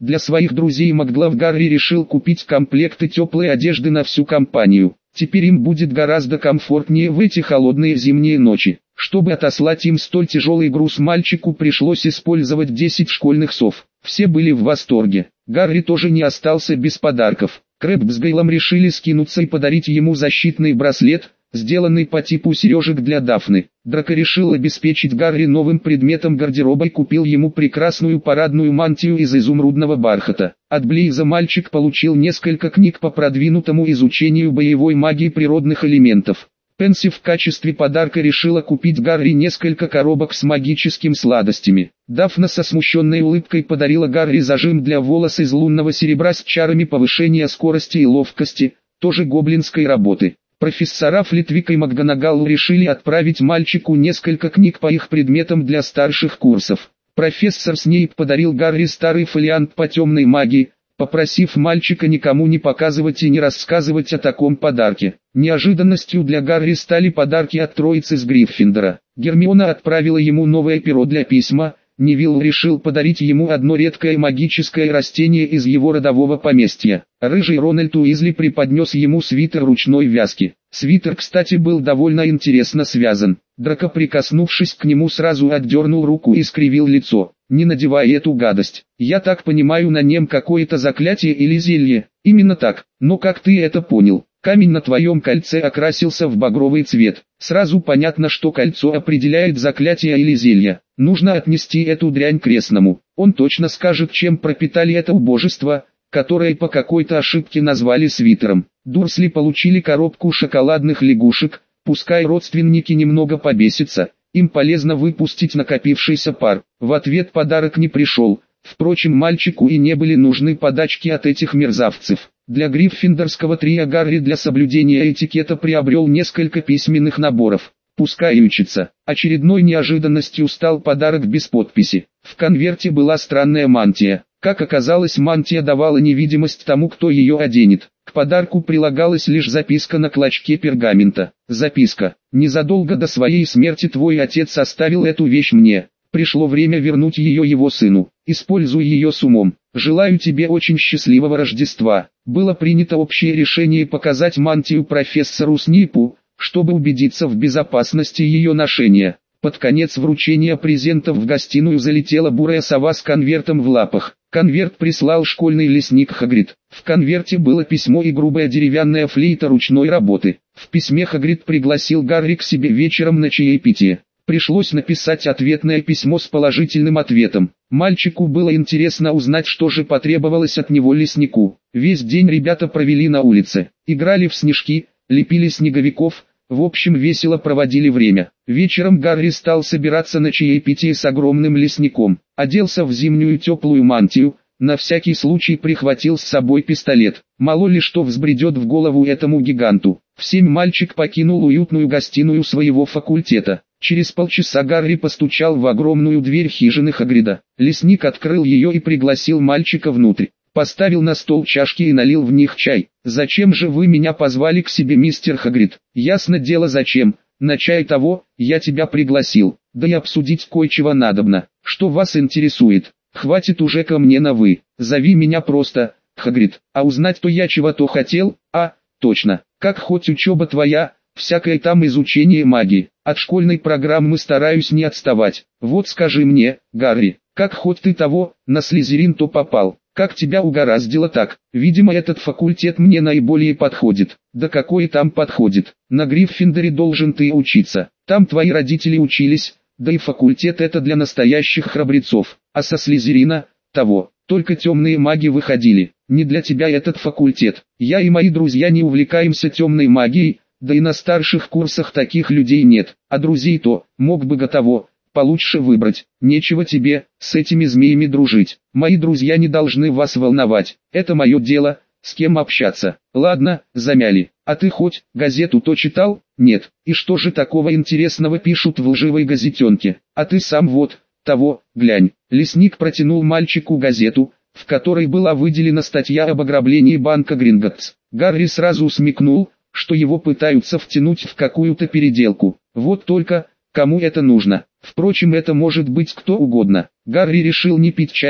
Для своих друзей Макглав Гарри решил купить комплекты теплой одежды на всю компанию. Теперь им будет гораздо комфортнее в эти холодные зимние ночи. Чтобы отослать им столь тяжелый груз, мальчику пришлось использовать 10 школьных сов. Все были в восторге. Гарри тоже не остался без подарков. Крэбб с Гейлом решили скинуться и подарить ему защитный браслет, сделанный по типу сережек для Дафны. Драко решил обеспечить Гарри новым предметом гардероба и купил ему прекрасную парадную мантию из изумрудного бархата. От Блейза мальчик получил несколько книг по продвинутому изучению боевой магии природных элементов. Пенси в качестве подарка решила купить Гарри несколько коробок с магическими сладостями. Дафна со смущенной улыбкой подарила Гарри зажим для волос из лунного серебра с чарами повышения скорости и ловкости, тоже гоблинской работы. Профессора Флитвик и МакГонагалл решили отправить мальчику несколько книг по их предметам для старших курсов. Профессор Снейп подарил Гарри старый фолиант по темной магии, попросив мальчика никому не показывать и не рассказывать о таком подарке. Неожиданностью для Гарри стали подарки от троицы с Гриффиндора. Гермиона отправила ему новое перо для письма, Невилл решил подарить ему одно редкое магическое растение из его родового поместья. Рыжий Рональд Уизли преподнес ему свитер ручной вязки. Свитер, кстати, был довольно интересно связан. Драко, прикоснувшись к нему, сразу отдернул руку и скривил лицо. «Не надевай эту гадость. Я так понимаю, на нем какое-то заклятие или зелье». «Именно так. Но как ты это понял? Камень на твоем кольце окрасился в багровый цвет. Сразу понятно, что кольцо определяет заклятие или зелье. Нужно отнести эту дрянь крестному. Он точно скажет, чем пропитали это убожество, которое по какой-то ошибке назвали свитером». Дурсли получили коробку шоколадных лягушек. Пускай родственники немного побесятся, им полезно выпустить накопившийся пар. В ответ подарок не пришел. Впрочем, мальчику и не были нужны подачки от этих мерзавцев. Для гриффиндорского трио Гарри для соблюдения этикета приобрел несколько письменных наборов. Пускай учится. Очередной неожиданностью стал подарок без подписи. В конверте была странная мантия. Как оказалось, мантия давала невидимость тому, кто ее оденет. К подарку прилагалась лишь записка на клочке пергамента. Записка. «Незадолго до своей смерти твой отец оставил эту вещь мне. Пришло время вернуть ее его сыну. Используй ее с умом. Желаю тебе очень счастливого Рождества». Было принято общее решение показать мантию профессору Снейпу, чтобы убедиться в безопасности ее ношения. Под конец вручения презентов в гостиную залетела бурая сова с конвертом в лапах. Конверт прислал школьный лесник Хагрид. В конверте было письмо и грубая деревянная флейта ручной работы. В письме Хагрид пригласил Гарри к себе вечером на чаепитие. Пришлось написать ответное письмо с положительным ответом. Мальчику было интересно узнать, что же потребовалось от него леснику. Весь день ребята провели на улице. Играли в снежки, лепили снеговиков. В общем, весело проводили время. Вечером Гарри стал собираться на чаепитие с огромным лесником. Оделся в зимнюю теплую мантию, на всякий случай прихватил с собой пистолет. Мало ли что взбредет в голову этому гиганту. В 7 мальчик покинул уютную гостиную своего факультета. Через полчаса Гарри постучал в огромную дверь хижины Хагрида. Лесник открыл ее и пригласил мальчика внутрь. Поставил на стол чашки и налил в них чай. «Зачем же вы меня позвали к себе, мистер Хагрид?» «Ясно дело зачем. На чай того, я тебя пригласил. Да и обсудить кое-чего надобно. Что вас интересует? Хватит уже ко мне на «вы». Зови меня просто Хагрид. А узнать-то я чего-то хотел? Точно. Как хоть учеба твоя, всякое там изучение магии. От школьной программы стараюсь не отставать. Вот скажи мне, Гарри, как хоть ты того, на Слизерин-то попал? Как тебя угораздило так? Видимо, этот факультет мне наиболее подходит». «Да какой там подходит? На Гриффиндоре должен ты учиться. Там твои родители учились, да и факультет это для настоящих храбрецов. А со Слизерина, того, только темные маги выходили. Не для тебя этот факультет. Я и мои друзья не увлекаемся темной магией, да и на старших курсах таких людей нет. А друзей-то, мог бы готово. Получше выбрать. Нечего тебе с этими змеями дружить. Мои друзья не должны вас волновать. Это мое дело, с кем общаться. Ладно, замяли. А ты хоть газету-то читал? Нет. И что же такого интересного пишут в лживой газетенке? А ты сам вот, того, глянь. Лесник протянул мальчику газету, в которой была выделена статья об ограблении банка Гринготтс. Гарри сразу смекнул, что его пытаются втянуть в какую-то переделку. Вот только, кому это нужно? Впрочем, это может быть кто угодно. Гарри решил не пить чай,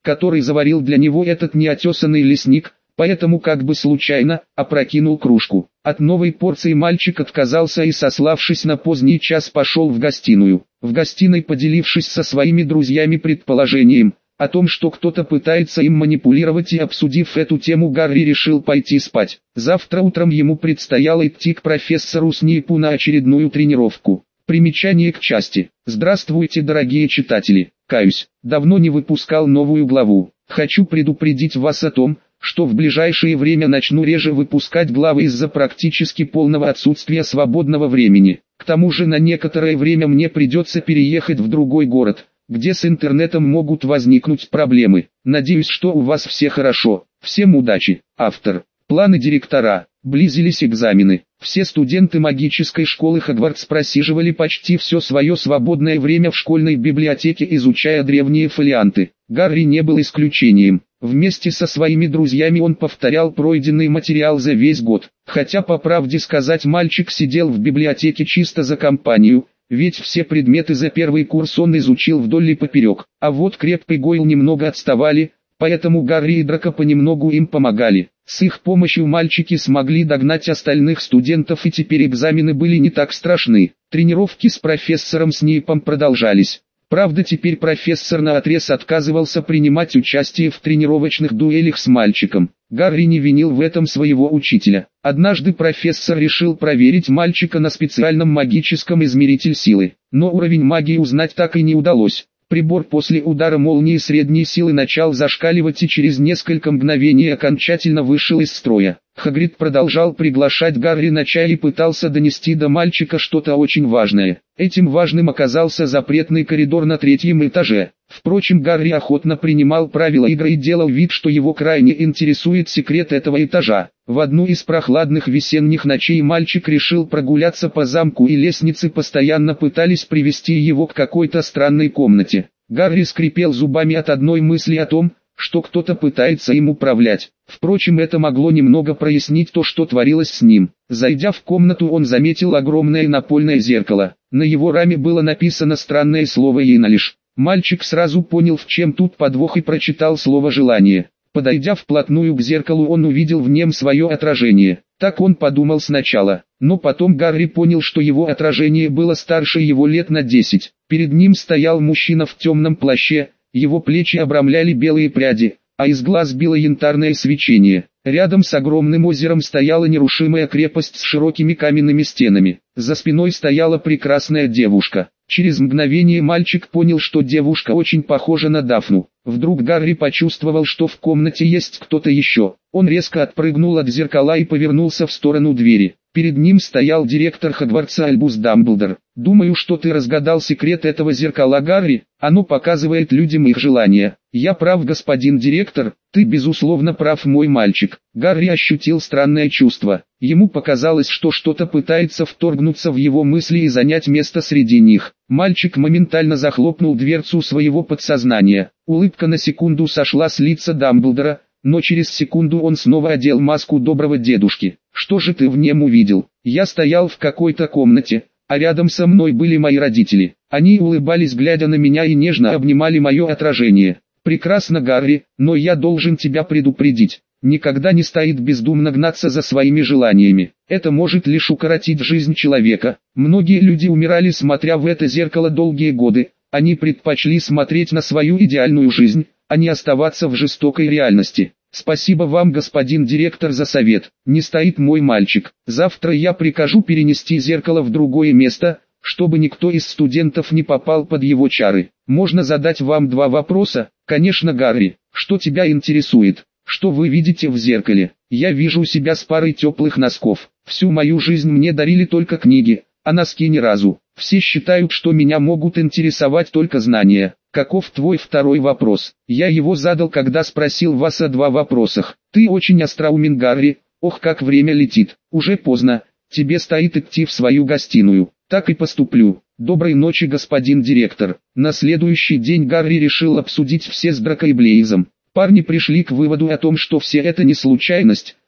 который заварил для него этот неотесанный лесник, поэтому как бы случайно опрокинул кружку. От новой порции мальчик отказался и, сославшись на поздний час, пошел в гостиную. В гостиной, поделившись со своими друзьями предположением о том, что кто-то пытается им манипулировать, и обсудив эту тему, Гарри решил пойти спать. Завтра утром ему предстояло идти к профессору Снейпу на очередную тренировку. Примечание к части. Здравствуйте, дорогие читатели. Каюсь, давно не выпускал новую главу. Хочу предупредить вас о том, что в ближайшее время начну реже выпускать главы из-за практически полного отсутствия свободного времени. К тому же на некоторое время мне придется переехать в другой город, где с интернетом могут возникнуть проблемы. Надеюсь, что у вас все хорошо. Всем удачи. Автор. Планы директора. Близились экзамены. Все студенты магической школы Хогвартс просиживали почти все свое свободное время в школьной библиотеке, изучая древние фолианты. Гарри не был исключением. Вместе со своими друзьями он повторял пройденный материал за весь год. Хотя, по правде сказать, мальчик сидел в библиотеке чисто за компанию, ведь все предметы за первый курс он изучил вдоль и поперек. А вот Крепк и Гойл немного отставали, поэтому Гарри и Драко понемногу им помогали. С их помощью мальчики смогли догнать остальных студентов, и теперь экзамены были не так страшны. Тренировки с профессором Снейпом продолжались. Правда, теперь профессор наотрез отказывался принимать участие в тренировочных дуэлях с мальчиком. Гарри не винил в этом своего учителя. Однажды профессор решил проверить мальчика на специальном магическом измеритель силы, но уровень магии узнать так и не удалось. Прибор после удара молнии средней силы начал зашкаливать и через несколько мгновений окончательно вышел из строя. Хагрид продолжал приглашать Гарри на чай и пытался донести до мальчика что-то очень важное. Этим важным оказался запретный коридор на 3-м этаже. Впрочем, Гарри охотно принимал правила игры и делал вид, что его крайне интересует секрет этого этажа. В одну из прохладных весенних ночей мальчик решил прогуляться по замку, и лестницы постоянно пытались привести его к какой-то странной комнате. Гарри скрипел зубами от одной мысли о том, что кто-то пытается им управлять. Впрочем, это могло немного прояснить то, что творилось с ним. Зайдя в комнату, он заметил огромное напольное зеркало. На его раме было написано странное слово «Енолиш». Мальчик сразу понял, в чем тут подвох, и прочитал слово «желание». Подойдя вплотную к зеркалу, он увидел в нем свое отражение. Так он подумал сначала, но потом Гарри понял, что его отражение было старше его лет на 10. Перед ним стоял мужчина в темном плаще, его плечи обрамляли белые пряди, а из глаз било янтарное свечение. Рядом с огромным озером стояла нерушимая крепость с широкими каменными стенами. За спиной стояла прекрасная девушка. Через мгновение мальчик понял, что девушка очень похожа на Дафну. Вдруг Гарри почувствовал, что в комнате есть кто-то еще. Он резко отпрыгнул от зеркала и повернулся в сторону двери. Перед ним стоял директор Хогвартса Альбус Дамблдор. «Думаю, что ты разгадал секрет этого зеркала, Гарри. Оно показывает людям их желания». «Я прав, господин директор, ты безусловно прав, мой мальчик». Гарри ощутил странное чувство. Ему показалось, что что-то пытается вторгнуться в его мысли и занять место среди них. Мальчик моментально захлопнул дверцу своего подсознания. Улыбка на секунду сошла с лица Дамблдора, но через секунду он снова одел маску доброго дедушки. «Что же ты в нем увидел?» «Я стоял в какой-то комнате, а рядом со мной были мои родители. Они улыбались, глядя на меня, и нежно обнимали мое отражение». «Прекрасно, Гарри, но я должен тебя предупредить. Никогда не стоит бездумно гнаться за своими желаниями. Это может лишь укоротить жизнь человека. Многие люди умирали, смотря в это зеркало долгие годы. Они предпочли смотреть на свою идеальную жизнь, а не оставаться в жестокой реальности. Спасибо вам, господин директор, за совет. Не стоит, мой мальчик. Завтра я прикажу перенести зеркало в другое место, чтобы никто из студентов не попал под его чары. Можно задать вам 2 вопроса?» «Конечно, Гарри. Что тебя интересует? Что вы видите в зеркале?» «Я вижу себя с парой теплых носков. Всю мою жизнь мне дарили только книги, а носки ни разу. Все считают, что меня могут интересовать только знания». «Каков твой второй вопрос?» «Я его задал, когда спросил вас о 2 вопросах. Ты очень остроумен, Гарри. Ох, как время летит. Уже поздно. Тебе стоит идти в свою гостиную». «Так и поступлю. Доброй ночи, господин директор». На следующий день Гарри решил обсудить все с Драко и Блейзом. Парни пришли к выводу о том, что все это не случайность,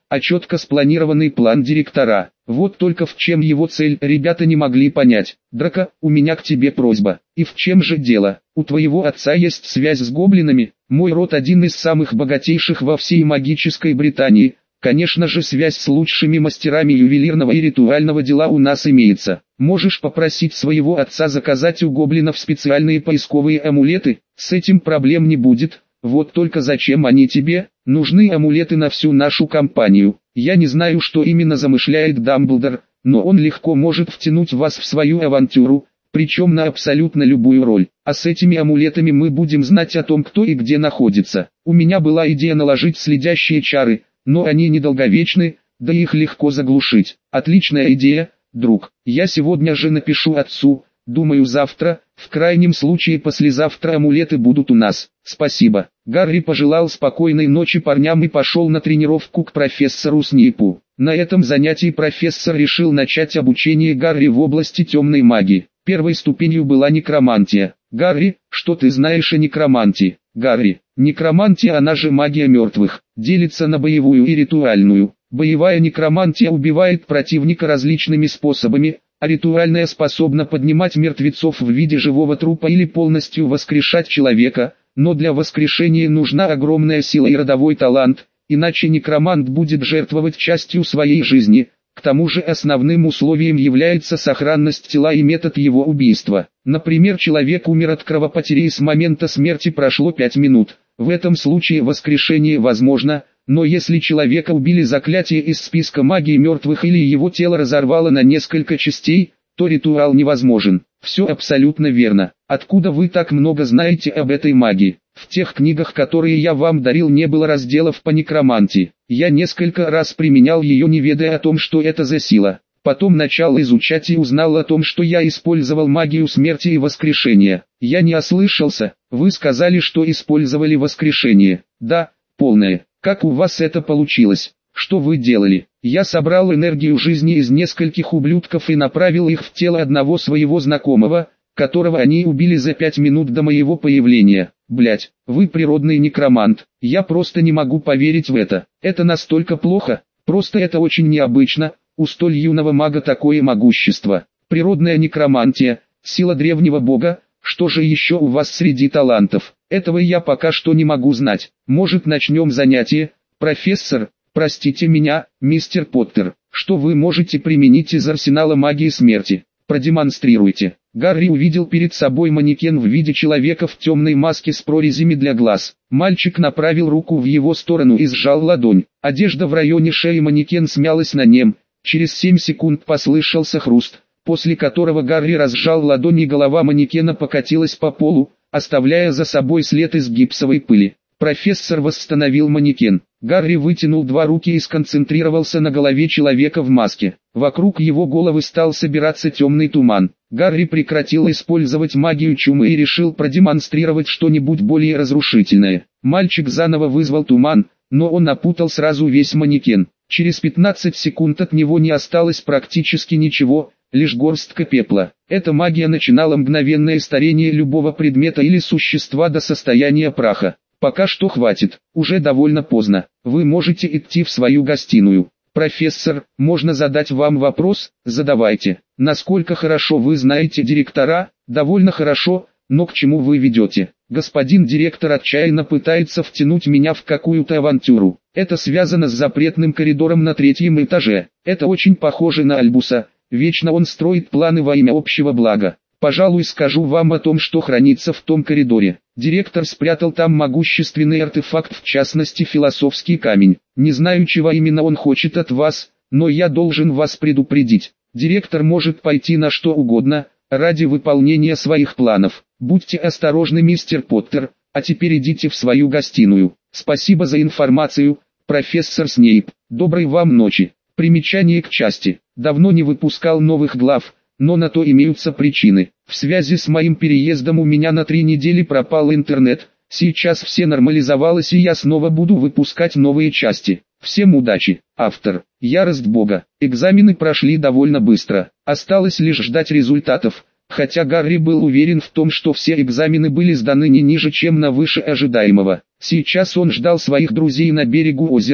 а четко спланированный план директора. Вот только в чем его цель, ребята не могли понять. Драко, у меня к тебе просьба. И в чем же дело? У твоего отца есть связь с гоблинами? Мой род один из самых богатейших во всей магической Британии. Конечно же, связь с лучшими мастерами ювелирного и ритуального дела у нас имеется. Можешь попросить своего отца заказать у гоблинов специальные поисковые амулеты, с этим проблем не будет. Вот только зачем они тебе? Нужны амулеты на всю нашу компанию. Я не знаю, что именно замышляет Дамблдор, но он легко может втянуть вас в свою авантюру, причем на абсолютно любую роль. А с этими амулетами мы будем знать о том, кто и где находится. У меня была идея наложить следящие чары, но они недолговечны, да их легко заглушить. Отличная идея, друг. Я сегодня же напишу отцу, думаю завтра, в крайнем случае послезавтра амулеты будут у нас. Спасибо. Гарри пожелал спокойной ночи парням и пошел на тренировку к профессору Снейпу. На этом занятии профессор решил начать обучение Гарри в области темной магии. Первой ступенью была некромантия. Гарри, что ты знаешь о некромантии? Гарри, некромантия, она же магия мертвых, делится на боевую и ритуальную. Боевая некромантия убивает противника различными способами, а ритуальная способна поднимать мертвецов в виде живого трупа или полностью воскрешать человека, но для воскрешения нужна огромная сила и родовой талант, иначе некромант будет жертвовать частью своей жизни. К тому же основным условием является сохранность тела и метод его убийства. Например, человек умер от кровопотери и с момента смерти прошло 5 минут. В этом случае воскрешение возможно, но если человека убили заклятие из списка магии мертвых или его тело разорвало на несколько частей, то ритуал невозможен. Все абсолютно верно. Откуда вы так много знаете об этой магии? В тех книгах, которые я вам дарил, не было разделов по некромантии. Я несколько раз применял ее, не ведая о том, что это за сила. Потом начал изучать и узнал о том, что я использовал магию смерти и воскрешения. Я не ослышался, вы сказали, что использовали воскрешение. Да, полное. Как у вас это получилось? Что вы делали? Я собрал энергию жизни из нескольких ублюдков и направил их в тело одного своего знакомого, которого они убили за 5 минут до моего появления. Блять, вы природный некромант. Я просто не могу поверить в это. Это настолько плохо, просто это очень необычно. У столь юного мага такое могущество. Природная некромантия, сила древнего бога. Что же еще у вас среди талантов? Этого я пока что не могу знать. Может, начнем занятие? Профессор, простите меня, мистер Поттер, что вы можете применить из арсенала магии смерти? Продемонстрируйте. Гарри увидел перед собой манекен в виде человека в темной маске с прорезями для глаз. Мальчик направил руку в его сторону и сжал ладонь. Одежда в районе шеи манекен смялась на нем. Через 7 секунд послышался хруст, после которого Гарри разжал ладонь и голова манекена покатилась по полу, оставляя за собой след из гипсовой пыли. Профессор восстановил манекен. Гарри вытянул 2 руки и сконцентрировался на голове человека в маске. Вокруг его головы стал собираться темный туман. Гарри прекратил использовать магию чумы и решил продемонстрировать что-нибудь более разрушительное. Мальчик заново вызвал туман, но он опутал сразу весь манекен. Через 15 секунд от него не осталось практически ничего, лишь горстка пепла. Эта магия начинала мгновенное старение любого предмета или существа до состояния праха. Пока что хватит, уже довольно поздно. Вы можете идти в свою гостиную. Профессор, можно задать вам вопрос? Задавайте. Насколько хорошо вы знаете директора? Довольно хорошо, но к чему вы ведете? Господин директор отчаянно пытается втянуть меня в какую-то авантюру. Это связано с запретным коридором на 3-м этаже. Это очень похоже на Альбуса. Вечно он строит планы во имя общего блага. Пожалуй, скажу вам о том, что хранится в том коридоре. Директор спрятал там могущественный артефакт, в частности философский камень. Не знаю, чего именно он хочет от вас, но я должен вас предупредить. Директор может пойти на что угодно, ради выполнения своих планов. Будьте осторожны, мистер Поттер, а теперь идите в свою гостиную. Спасибо за информацию, профессор Снейп. Доброй вам ночи. Примечание к части. Давно не выпускал новых глав, но на то имеются причины. В связи с моим переездом у меня на 3 недели пропал интернет, сейчас все нормализовалось и я снова буду выпускать новые части. Всем удачи. Автор. Ярость Бога. Экзамены прошли довольно быстро, осталось лишь ждать результатов, хотя Гарри был уверен в том, что все экзамены были сданы не ниже, чем на выше ожидаемого. Сейчас он ждал своих друзей на берегу озера,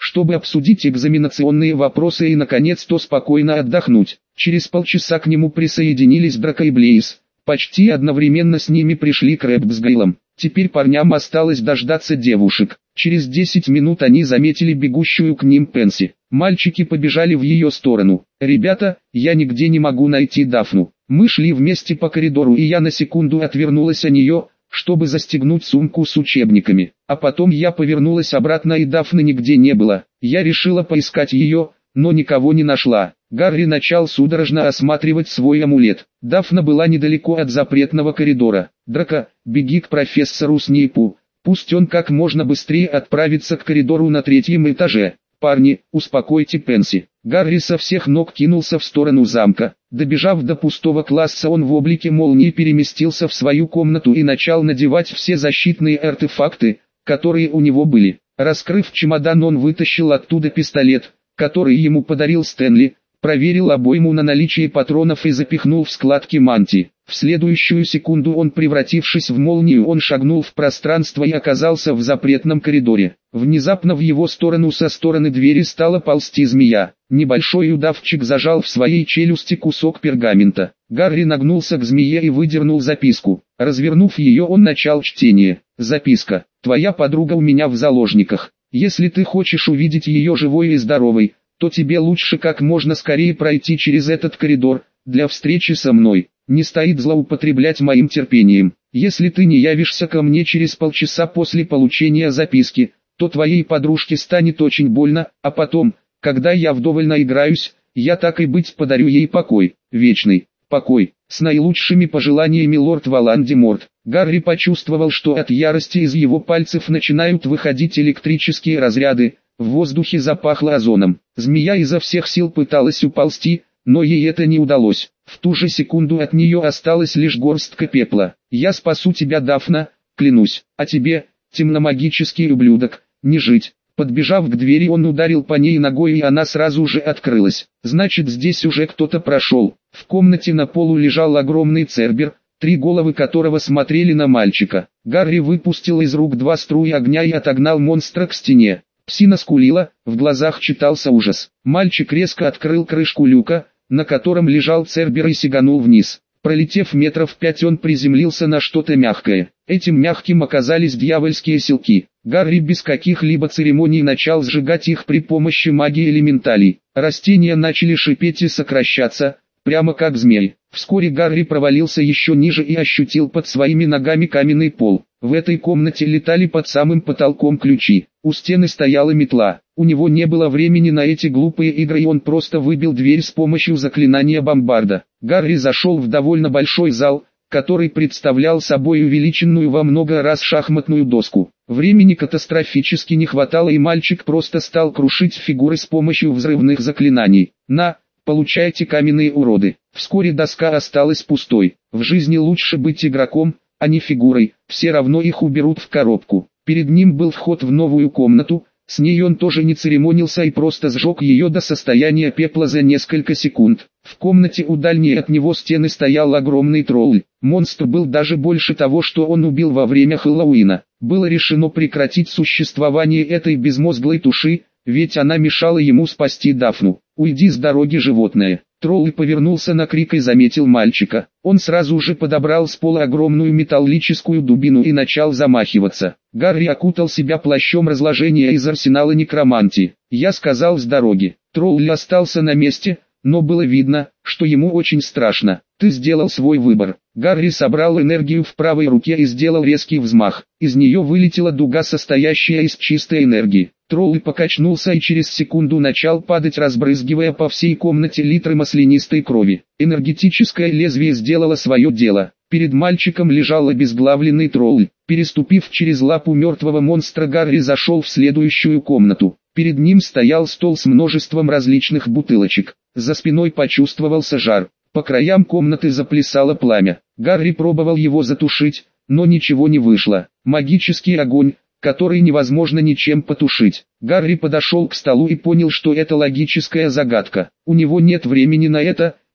чтобы обсудить экзаменационные вопросы и наконец-то спокойно отдохнуть. Через полчаса к нему присоединились Драко и Блейз. Почти одновременно с ними пришли Крэб с Гейлом. Теперь парням осталось дождаться девушек. Через 10 минут они заметили бегущую к ним Пенси. Мальчики побежали в ее сторону. «Ребята, я нигде не могу найти Дафну». Мы шли вместе по коридору, и я на секунду отвернулась от нее, чтобы застегнуть сумку с учебниками. А потом я повернулась обратно, и Дафны нигде не было. Я решила поискать ее, но никого не нашла. Гарри начал судорожно осматривать свой амулет. Дафна была недалеко от запретного коридора. «Драко, беги к профессору Снейпу. Пусть он как можно быстрее отправится к коридору на 3-м этаже. Парни, успокойте Пенси». Гарри со всех ног кинулся в сторону замка. Добежав до пустого класса, он в облике молнии переместился в свою комнату и начал надевать все защитные артефакты, которые у него были. Раскрыв чемодан, он вытащил оттуда пистолет, который ему подарил Стэнли, проверил обойму на наличие патронов и запихнул в складки мантии. В следующую секунду он, превратившись в молнию, он шагнул в пространство и оказался в запретном коридоре. Внезапно в его сторону со стороны двери стала ползти змея. Небольшой удавчик зажал в своей челюсти кусок пергамента. Гарри нагнулся к змее и выдернул записку. Развернув ее, он начал чтение. «Записка. Твоя подруга у меня в заложниках. Если ты хочешь увидеть ее живой и здоровой, то тебе лучше как можно скорее пройти через этот коридор, для встречи со мной. Не стоит злоупотреблять моим терпением. Если ты не явишься ко мне через полчаса после получения записки, то твоей подружке станет очень больно, а потом, когда я вдоволь наиграюсь, я так и быть подарю ей покой, вечный покой. С наилучшими пожеланиями, лорд Волан-де-Морт». Гарри почувствовал, что от ярости из его пальцев начинают выходить электрические разряды, в воздухе запахло озоном. Змея изо всех сил пыталась уползти, но ей это не удалось. В ту же секунду от нее осталась лишь горстка пепла. «Я спасу тебя, Дафна, клянусь, а тебе, темномагический ублюдок, не жить». Подбежав к двери, он ударил по ней ногой, и она сразу же открылась. Значит, здесь уже кто-то прошел. В комнате на полу лежал огромный цербер, 3 головы которого смотрели на мальчика. Гарри выпустил из рук 2 струи огня и отогнал монстра к стене. Псина скулила, в глазах читался ужас. Мальчик резко открыл крышку люка, на котором лежал цербер, и сиганул вниз. Пролетев метров 5, он приземлился на что-то мягкое. Этим мягким оказались дьявольские селки. Гарри без каких-либо церемоний начал сжигать их при помощи магии элементалей. Растения начали шипеть и сокращаться, прямо как змей. Вскоре Гарри провалился еще ниже и ощутил под своими ногами каменный пол. В этой комнате летали под самым потолком ключи. У стены стояла метла. У него не было времени на эти глупые игры, и он просто выбил дверь с помощью заклинания бомбарда. Гарри зашел в довольно большой зал, который представлял собой увеличенную во много раз шахматную доску. Времени катастрофически не хватало, и мальчик просто стал крушить фигуры с помощью взрывных заклинаний. Получайте, каменные уроды. Вскоре доска осталась пустой. В жизни лучше быть игроком, а не фигурой, все равно их уберут в коробку. Перед ним был вход в новую комнату, с ней он тоже не церемонился и просто сжег ее до состояния пепла за несколько секунд. В комнате у дальней от него стены стоял огромный тролль. Монстр был даже больше того, что он убил во время Хэллоуина. Было решено прекратить существование этой безмозглой туши, ведь она мешала ему спасти Дафну. «Уйди с дороги, животное!» Тролль повернулся на крик и заметил мальчика. Он сразу же подобрал с пола огромную металлическую дубину и начал замахиваться. Гарри окутал себя плащом разложения из арсенала некромантии. «Я сказал, с дороги». Тролль остался на месте, но было видно, что ему очень страшно. «Ты сделал свой выбор». Гарри собрал энергию в правой руке и сделал резкий взмах. Из нее вылетела дуга, состоящая из чистой энергии. Тролль покачнулся и через секунду начал падать, разбрызгивая по всей комнате литры маслянистой крови. Энергетическое лезвие сделало свое дело. Перед мальчиком лежал обезглавленный тролль. Переступив через лапу мертвого монстра, Гарри зашел в следующую комнату. Перед ним стоял стол с множеством различных бутылочек. За спиной почувствовался жар. По краям комнаты заплясало пламя. Гарри пробовал его затушить, но ничего не вышло. Магический огонь, который невозможно ничем потушить. Гарри подошел к столу и понял, что это логическая загадка. У него нет времени на это,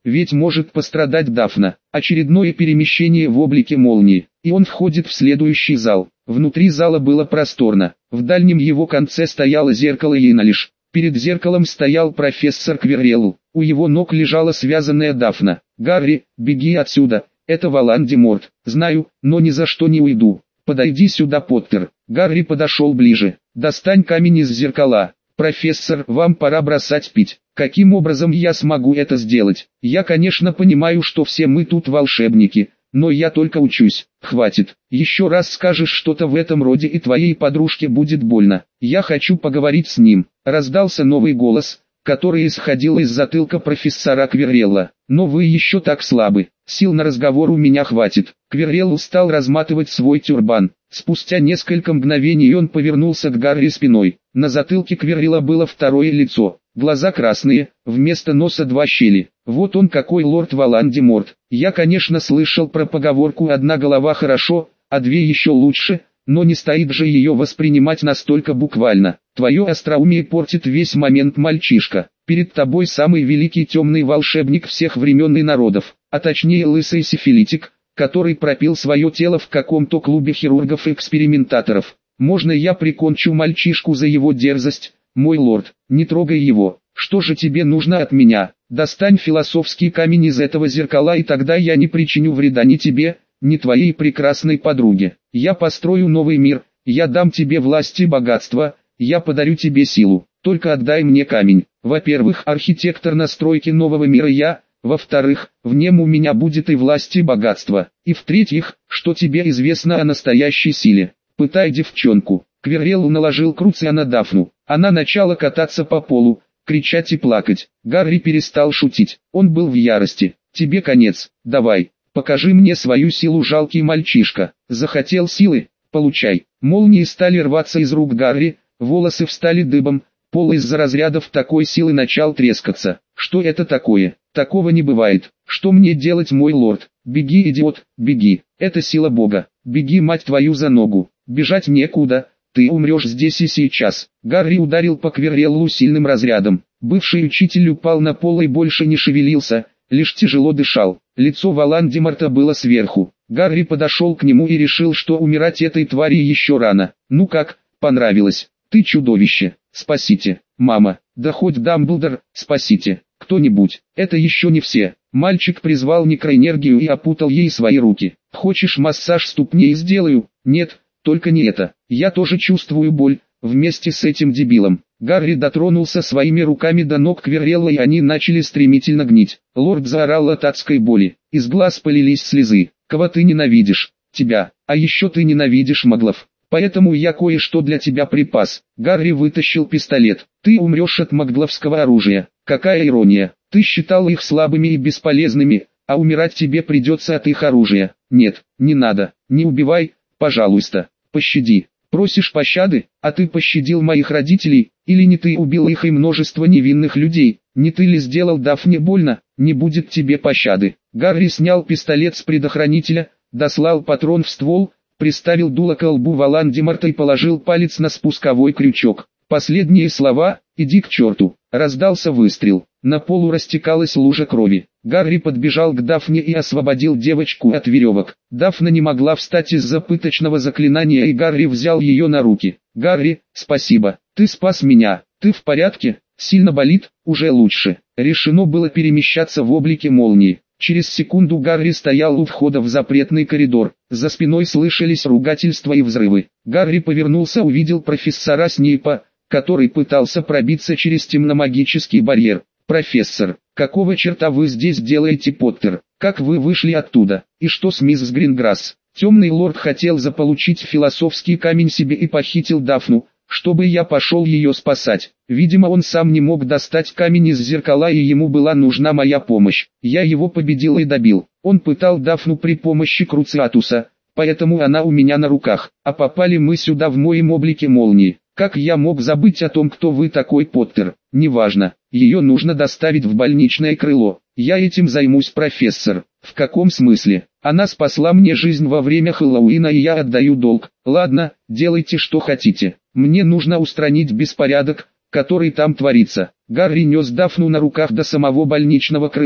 ведь может пострадать Дафна. Очередное перемещение в облике молнии, и он входит в следующий зал. Внутри зала было просторно, в дальнем его конце стояло зеркало Йеналиш. Перед зеркалом стоял профессор Квиррелл, у его ног лежала связанная Дафна. «Гарри, беги отсюда, это Волан-де-Морт, знаю, но ни за что не уйду. Подойди сюда, Поттер». Гарри подошел ближе. «Достань камень из зеркала. Профессор, вам пора бросать пить». «Каким образом я смогу это сделать? Я, конечно, понимаю, что все мы тут волшебники, но я только учусь. Хватит. Еще раз скажешь что-то в этом роде, и твоей подружке будет больно. Я хочу поговорить с ним». Раздался новый голос, который исходил из затылка профессора Квиррелла. «Но вы еще так слабы. Сил на разговор у меня хватит». Квиррелл стал разматывать свой тюрбан. Спустя несколько мгновений он повернулся к Гарри спиной. На затылке Квиррелла было второе лицо. Глаза красные, вместо носа два щели. Вот он какой лорд Волан-де-Морт. Я, конечно, слышал про поговорку «одна голова хорошо, а две еще лучше», но не стоит же ее воспринимать настолько буквально. Твое остроумие портит весь момент, мальчишка. Перед тобой самый великий темный волшебник всех времен и народов, а точнее лысый сифилитик, который пропил свое тело в каком-то клубе хирургов-экспериментаторов. Можно я прикончу мальчишку за его дерзость? Мой лорд, не трогай его. Что же тебе нужно от меня? Достань философский камень из этого зеркала, и тогда я не причиню вреда ни тебе, ни твоей прекрасной подруге. Я построю новый мир, я дам тебе власть и богатство, я подарю тебе силу. Только отдай мне камень. Во-первых, архитектор настройки нового мира я, во-вторых, в нем у меня будет и власть, и богатство. И в-третьих, что тебе известно о настоящей силе? Пытай девчонку». Квиррелл наложил круция на Дафну. Она начала кататься по полу, кричать и плакать. Гарри перестал шутить. Он был в ярости. «Тебе конец. Давай, покажи мне свою силу, жалкий мальчишка. Захотел силы? Получай». Молнии стали рваться из рук Гарри, волосы встали дыбом, пол из-за разрядов такой силы начал трескаться. «Что это такое? Такого не бывает. Что мне делать, мой лорд? Беги, идиот, беги. Это сила Бога. Беги, мать твою, за ногу. Бежать некуда. Ты умрешь здесь и сейчас». Гарри ударил по Квирреллу сильным разрядом. Бывший учитель упал на пол и больше не шевелился, лишь тяжело дышал. Лицо Волан-де-Морта было сверху. Гарри подошел к нему и решил, что умирать этой твари еще рано. «Ну как, понравилось? Ты чудовище. Спасите, мама. Да хоть Дамблдор, спасите. Кто-нибудь». Это еще не все. Мальчик призвал некроэнергию и опутал ей свои руки. «Хочешь массаж ступней сделаю?» «Нет, только не это. Я тоже чувствую боль, вместе с этим дебилом». Гарри дотронулся своими руками до ног Квиррелла, и они начали стремительно гнить. Лорд заорал от адской боли. Из глаз полились слезы. «Кого ты ненавидишь?» «Тебя. А еще ты ненавидишь маглов. Поэтому я кое-что для тебя припас». Гарри вытащил пистолет. «Ты умрешь от магловского оружия». Какая ирония. Ты считал их слабыми и бесполезными, а умирать тебе придется от их оружия. Нет, не надо, не убивай, пожалуйста, пощади. Просишь пощады, а ты пощадил моих родителей, или не ты убил их и множество невинных людей? Не ты ли сделал Дафне больно? Не будет тебе пощады». Гарри снял пистолет с предохранителя, дослал патрон в ствол, приставил дуло к лбу Волан-де-Морта и положил палец на спусковой крючок. Последние слова «иди к черту». Раздался выстрел. На полу растекалась лужа крови. Гарри подбежал к Дафне и освободил девочку от веревок. Дафна не могла встать из-за пыточного заклинания, и Гарри взял ее на руки. «Гарри, спасибо. Ты спас меня. Ты в порядке? Сильно болит?» «Уже лучше». Решено было перемещаться в облике молнии. Через секунду Гарри стоял у входа в запретный коридор. За спиной слышались ругательства и взрывы. Гарри повернулся, увидел профессора Снейпа, который пытался пробиться через темномагический барьер. «Профессор, какого черта вы здесь делаете, Поттер? Как вы вышли оттуда? И что с мисс Гринграсс?» Темный лорд хотел заполучить философский камень себе и похитил Дафну, чтобы я пошел ее спасать. Видимо, он сам не мог достать камень из зеркала, и ему была нужна моя помощь. Я его победил и добил. Он пытал Дафну при помощи Круциатуса, поэтому она у меня на руках. А попали мы сюда в моем облике молнии. Как я мог забыть о том, кто вы такой, Поттер? Неважно. Ее нужно доставить в больничное крыло. Я этим займусь, профессор. В каком смысле? Она спасла мне жизнь во время Хэллоуина, и я отдаю долг. Ладно, делайте что хотите. Мне нужно устранить беспорядок, который там творится. Гарри нес Дафну на руках до самого больничного крыла.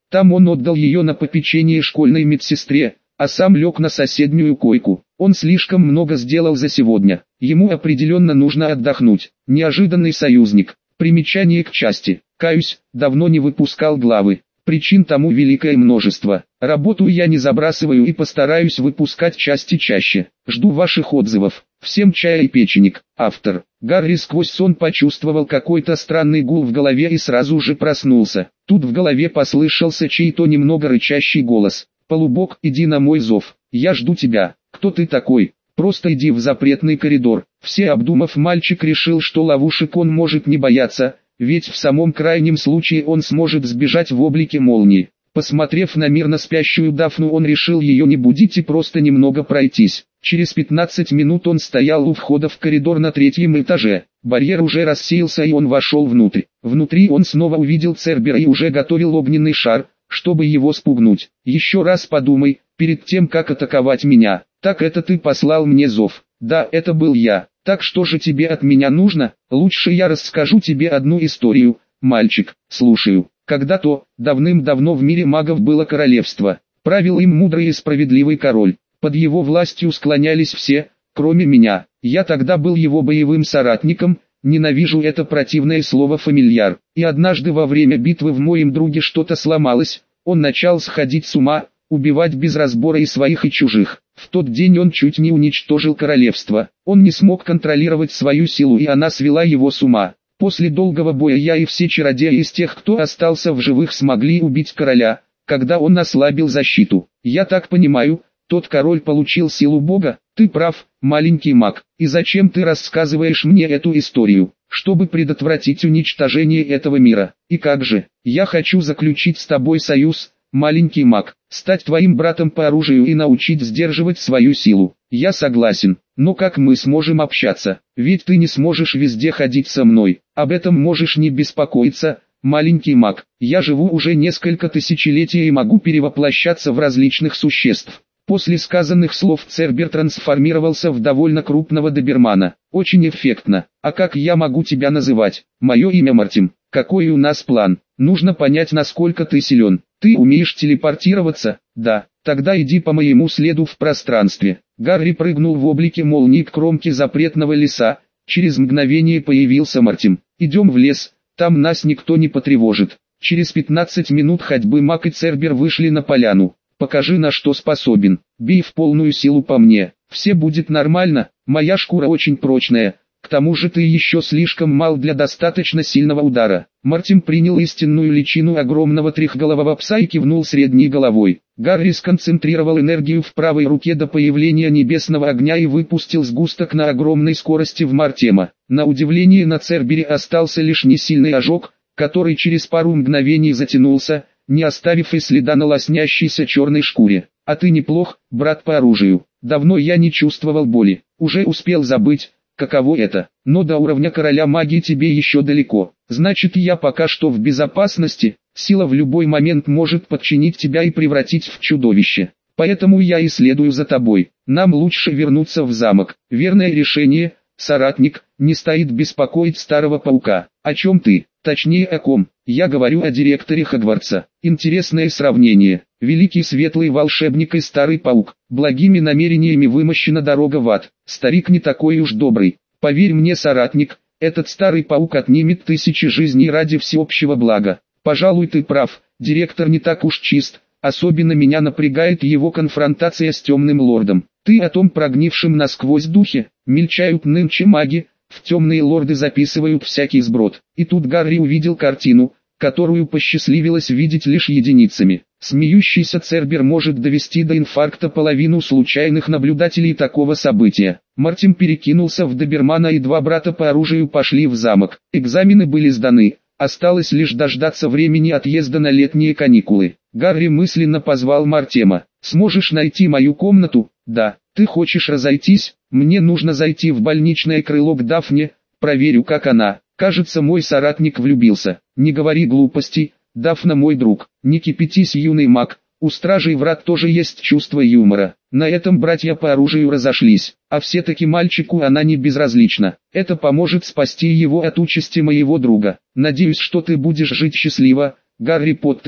Там он отдал ее на попечение школьной медсестре, а сам лег на соседнюю койку. Он слишком много сделал за сегодня. Ему определенно нужно отдохнуть. Неожиданный союзник. Примечание к части. Каюсь, давно не выпускал главы. Причин тому великое множество. Работу я не забрасываю и постараюсь выпускать части чаще. Жду ваших отзывов. Всем чая и печенек. Автор. Гарри сквозь сон почувствовал какой-то странный гул в голове и сразу же проснулся. Тут в голове послышался чей-то немного рычащий голос. «Полубог, иди на мой зов. Я жду тебя. Кто ты такой? Просто иди в запретный коридор». Все обдумав, мальчик решил, что ловушек он может не бояться, ведь в самом крайнем случае он сможет сбежать в облике молнии. Посмотрев на мирно спящую Дафну, он решил ее не будить и просто немного пройтись. Через 15 минут он стоял у входа в коридор на 3-м этаже. Барьер уже рассеялся и он вошел внутрь. Внутри он снова увидел Цербера и уже готовил огненный шар, чтобы его спугнуть. «Еще раз подумай, перед тем как атаковать меня. Так это ты послал мне зов?» «Да, это был я. Так что же тебе от меня нужно?» «Лучше я расскажу тебе одну историю, мальчик. Слушаю». Когда-то, давным-давно в мире магов было королевство. Правил им мудрый и справедливый король. Под его властью склонялись все, кроме меня. Я тогда был его боевым соратником, ненавижу это противное слово «фамильяр». И однажды во время битвы в моем друге что-то сломалось, он начал сходить с ума, убивать без разбора и своих и чужих. В тот день он чуть не уничтожил королевство. Он не смог контролировать свою силу и она свела его с ума. После долгого боя я и все чародеи из тех, кто остался в живых, смогли убить короля, когда он ослабил защиту. Я так понимаю, тот король получил силу бога? Ты прав, маленький маг. И зачем ты рассказываешь мне эту историю? Чтобы предотвратить уничтожение этого мира. И как же? Я хочу заключить с тобой союз, маленький маг, стать твоим братом по оружию и научить сдерживать свою силу. Я согласен, но как мы сможем общаться? Ведь ты не сможешь везде ходить со мной. Об этом можешь не беспокоиться, маленький маг. Я живу уже несколько тысячелетий и могу перевоплощаться в различных существ. После сказанных слов Цербер трансформировался в довольно крупного добермана. Очень эффектно. А как я могу тебя называть? Мое имя Мартим. Какой у нас план? Нужно понять, насколько ты силен. Ты умеешь телепортироваться? Да. Тогда иди по моему следу в пространстве. Гарри прыгнул в облике молнии к кромке запретного леса. Через мгновение появился Мартим. Идем в лес, там нас никто не потревожит. Через 15 минут ходьбы маг и Цербер вышли на поляну. Покажи, на что способен. Бей в полную силу по мне. Все будет нормально, моя шкура очень прочная. К тому же ты еще слишком мал для достаточно сильного удара. Мартим принял истинную личину огромного трехголового пса и кивнул средней головой. Гарри сконцентрировал энергию в правой руке до появления небесного огня и выпустил сгусток на огромной скорости в Мартема. На удивление на Цербере остался лишь несильный ожог, который через пару мгновений затянулся, не оставив и следа на лоснящейся черной шкуре. А ты неплох, брат по оружию. Давно я не чувствовал боли. Уже успел забыть, каково это. Но до уровня короля магии тебе еще далеко. Значит, я пока что в безопасности. Сила в любой момент может подчинить тебя и превратить в чудовище. Поэтому я и следую за тобой. Нам лучше вернуться в замок. Верное решение, соратник. Не стоит беспокоить старого паука. О чем ты? Точнее, о ком? Я говорю о директоре Хогвартса. Интересное сравнение. Великий светлый волшебник и старый паук. Благими намерениями вымощена дорога в ад. Старик не такой уж добрый. Поверь мне, соратник, этот старый паук отнимет тысячи жизней ради всеобщего блага. Пожалуй, ты прав, директор не так уж чист. Особенно меня напрягает его конфронтация с темным лордом. Ты о том прогнившем насквозь духе? Мельчают нынче маги. В темные лорды записывают всякий сброд. И тут Гарри увидел картину, которую посчастливилось видеть лишь единицами. Смеющийся Цербер может довести до инфаркта половину случайных наблюдателей такого события. Мартим перекинулся в добермана и два брата по оружию пошли в замок. Экзамены были сданы, осталось лишь дождаться времени отъезда на летние каникулы. Гарри мысленно позвал Мартема. «Сможешь найти мою комнату?» «Да». «Ты хочешь разойтись? Мне нужно зайти в больничное крыло к Дафне, проверю, как она. Кажется, мой соратник влюбился». «Не говори глупостей, Дафна мой друг. Не кипятись, юный маг, у стражей врат тоже есть чувство юмора». На этом братья по оружию разошлись, а все-таки мальчику она не безразлична. Это поможет спасти его от участи моего друга. «Надеюсь, что ты будешь жить счастливо, Гарри Поттер»,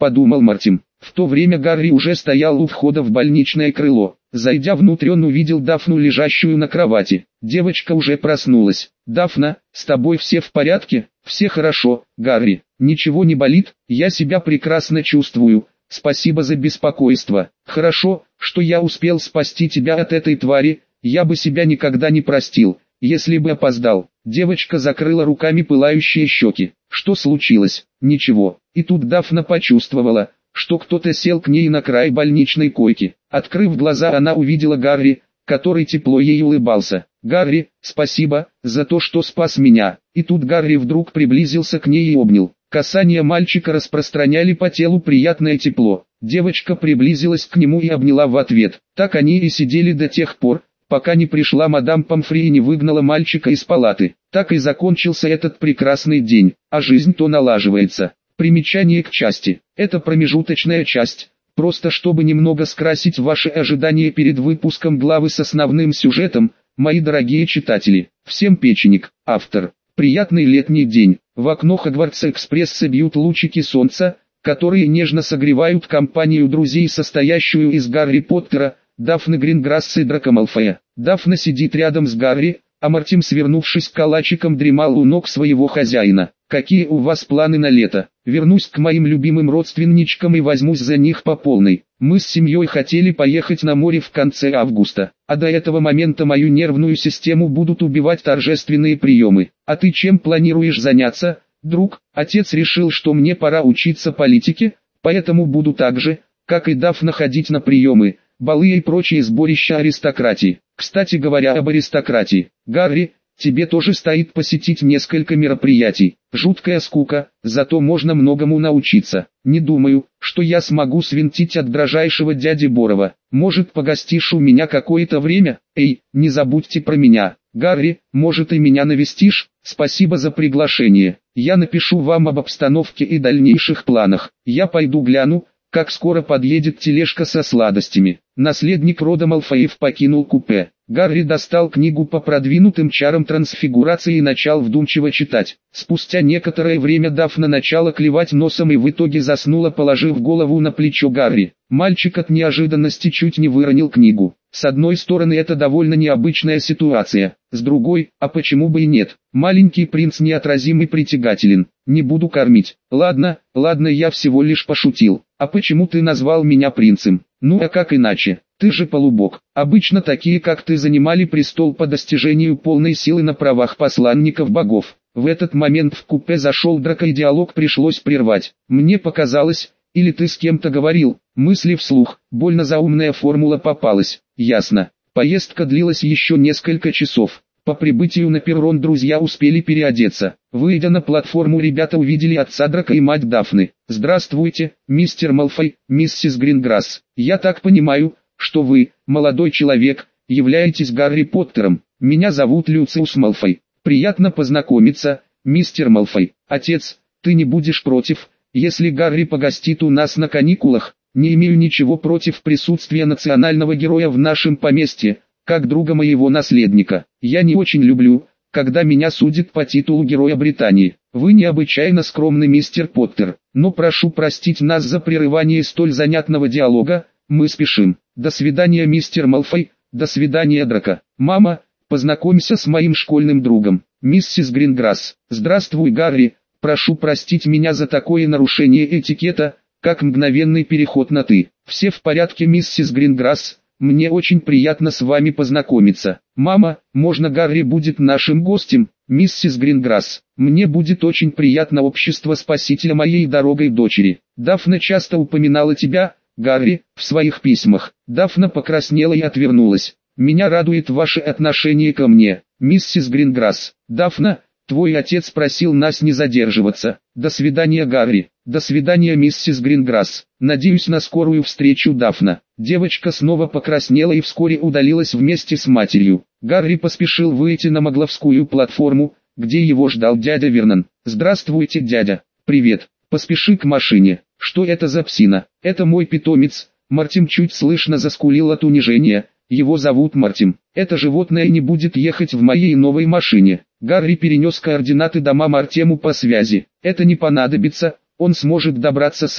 подумал Мартин. В то время Гарри уже стоял у входа в больничное крыло. Зайдя внутрь, он увидел Дафну, лежащую на кровати. Девочка уже проснулась. «Дафна, с тобой все в порядке?» «Все хорошо, Гарри. Ничего не болит, я себя прекрасно чувствую. Спасибо за беспокойство. Хорошо, что я успел спасти тебя от этой твари. Я бы себя никогда не простил, если бы опоздал». Девочка закрыла руками пылающие щеки. Что случилось? Ничего. И тут Дафна почувствовала, что кто-то сел к ней на край больничной койки. Открыв глаза, она увидела Гарри, который тепло ей улыбался. «Гарри, спасибо за то, что спас меня». И тут Гарри вдруг приблизился к ней и обнял. Касания мальчика распространяли по телу приятное тепло. Девочка приблизилась к нему и обняла в ответ. Так они и сидели до тех пор, пока не пришла мадам Помфри и не выгнала мальчика из палаты. Так и закончился этот прекрасный день, а жизнь то налаживается. Примечание к части. Это промежуточная часть, просто чтобы немного скрасить ваши ожидания перед выпуском главы с основным сюжетом, мои дорогие читатели. Всем печенек. Автор. Приятный летний день. В окно Хогвартс-экспресса бьют лучики солнца, которые нежно согревают компанию друзей, состоящую из Гарри Поттера, Дафны Гринграсса и Драко Малфоя. Дафна сидит рядом с Гарри, а Мартин, свернувшись калачиком, дремал у ног своего хозяина. «Какие у вас планы на лето?» «Вернусь к моим любимым родственничкам и возьмусь за них по полной. Мы с семьей хотели поехать на море в конце августа, а до этого момента мою нервную систему будут убивать торжественные приемы. А ты чем планируешь заняться, друг?» «Отец решил, что мне пора учиться политике, поэтому буду так же, как и Дафна, ходить на приемы, балы и прочие сборища аристократии. Кстати говоря об аристократии, Гарри, тебе тоже стоит посетить несколько мероприятий. Жуткая скука, зато можно многому научиться. Не думаю, что я смогу свинтить от дрожайшего дяди Борова. Может, погостишь у меня какое-то время? Эй, не забудьте про меня. Гарри, может, и меня навестишь? Спасибо за приглашение. Я напишу вам об обстановке и дальнейших планах. Я пойду гляну, как скоро подъедет тележка со сладостями. Наследник рода Малфоев покинул купе. Гарри достал книгу по продвинутым чарам трансфигурации и начал вдумчиво читать. Спустя некоторое время Дафна начала клевать носом и в итоге заснула, положив голову на плечо Гарри. Мальчик от неожиданности чуть не выронил книгу. С одной стороны, это довольно необычная ситуация, с другой, а почему бы и нет? Маленький принц неотразим и притягателен. Не буду кормить. Ладно, я всего лишь пошутил. А почему ты назвал меня принцем? Ну а как иначе? Ты же полубог. Обычно такие, как ты, занимали престол по достижению полной силы на правах посланников богов. В этот момент в купе зашел Драко и диалог пришлось прервать. Мне показалось, или ты с кем-то говорил, мысли вслух, больно заумная формула попалась. Ясно. Поездка длилась еще несколько часов. По прибытию на перрон друзья успели переодеться. Выйдя на платформу, ребята увидели отца Драко и мать Дафны. «Здравствуйте, мистер Малфой, миссис Гринграсс. Я так понимаю, что вы, молодой человек, являетесь Гарри Поттером. Меня зовут Люциус Малфой. Приятно познакомиться, мистер Малфой. Отец, ты не будешь против, если Гарри погостит у нас на каникулах? Не имею ничего против присутствия национального героя в нашем поместье, как друга моего наследника. Я не очень люблю, когда меня судят по титулу Героя Британии. Вы необычайно скромный, мистер Поттер, но прошу простить нас за прерывание столь занятного диалога, мы спешим. До свидания, мистер Малфой, до свидания, Драко. Мама, познакомься с моим школьным другом, миссис Гринграсс. Здравствуй, Гарри, прошу простить меня за такое нарушение этикета, как мгновенный переход на «ты». Все в порядке, миссис Гринграсс? Мне очень приятно с вами познакомиться. Мама, можно Гарри будет нашим гостем? Миссис Гринграсс, мне будет очень приятно общество спасителя моей дорогой дочери. Дафна часто упоминала тебя, Гарри, в своих письмах. Дафна покраснела и отвернулась. Меня радует ваше отношение ко мне, миссис Гринграсс. Дафна, твой отец просил нас не задерживаться. До свидания, Гарри. До свидания, миссис Гринграсс. Надеюсь на скорую встречу, Дафна. Девочка снова покраснела и вскоре удалилась вместе с матерью. Гарри поспешил выйти на Магловскую платформу, где его ждал дядя Вернон. «Здравствуйте, дядя». «Привет. Поспеши к машине». «Что это за псина?» «Это мой питомец». Мартин чуть слышно заскулил от унижения. «Его зовут Мартин. Это животное не будет ехать в моей новой машине». Гарри перенес координаты дома Артему по связи. «Это не понадобится, он сможет добраться сам».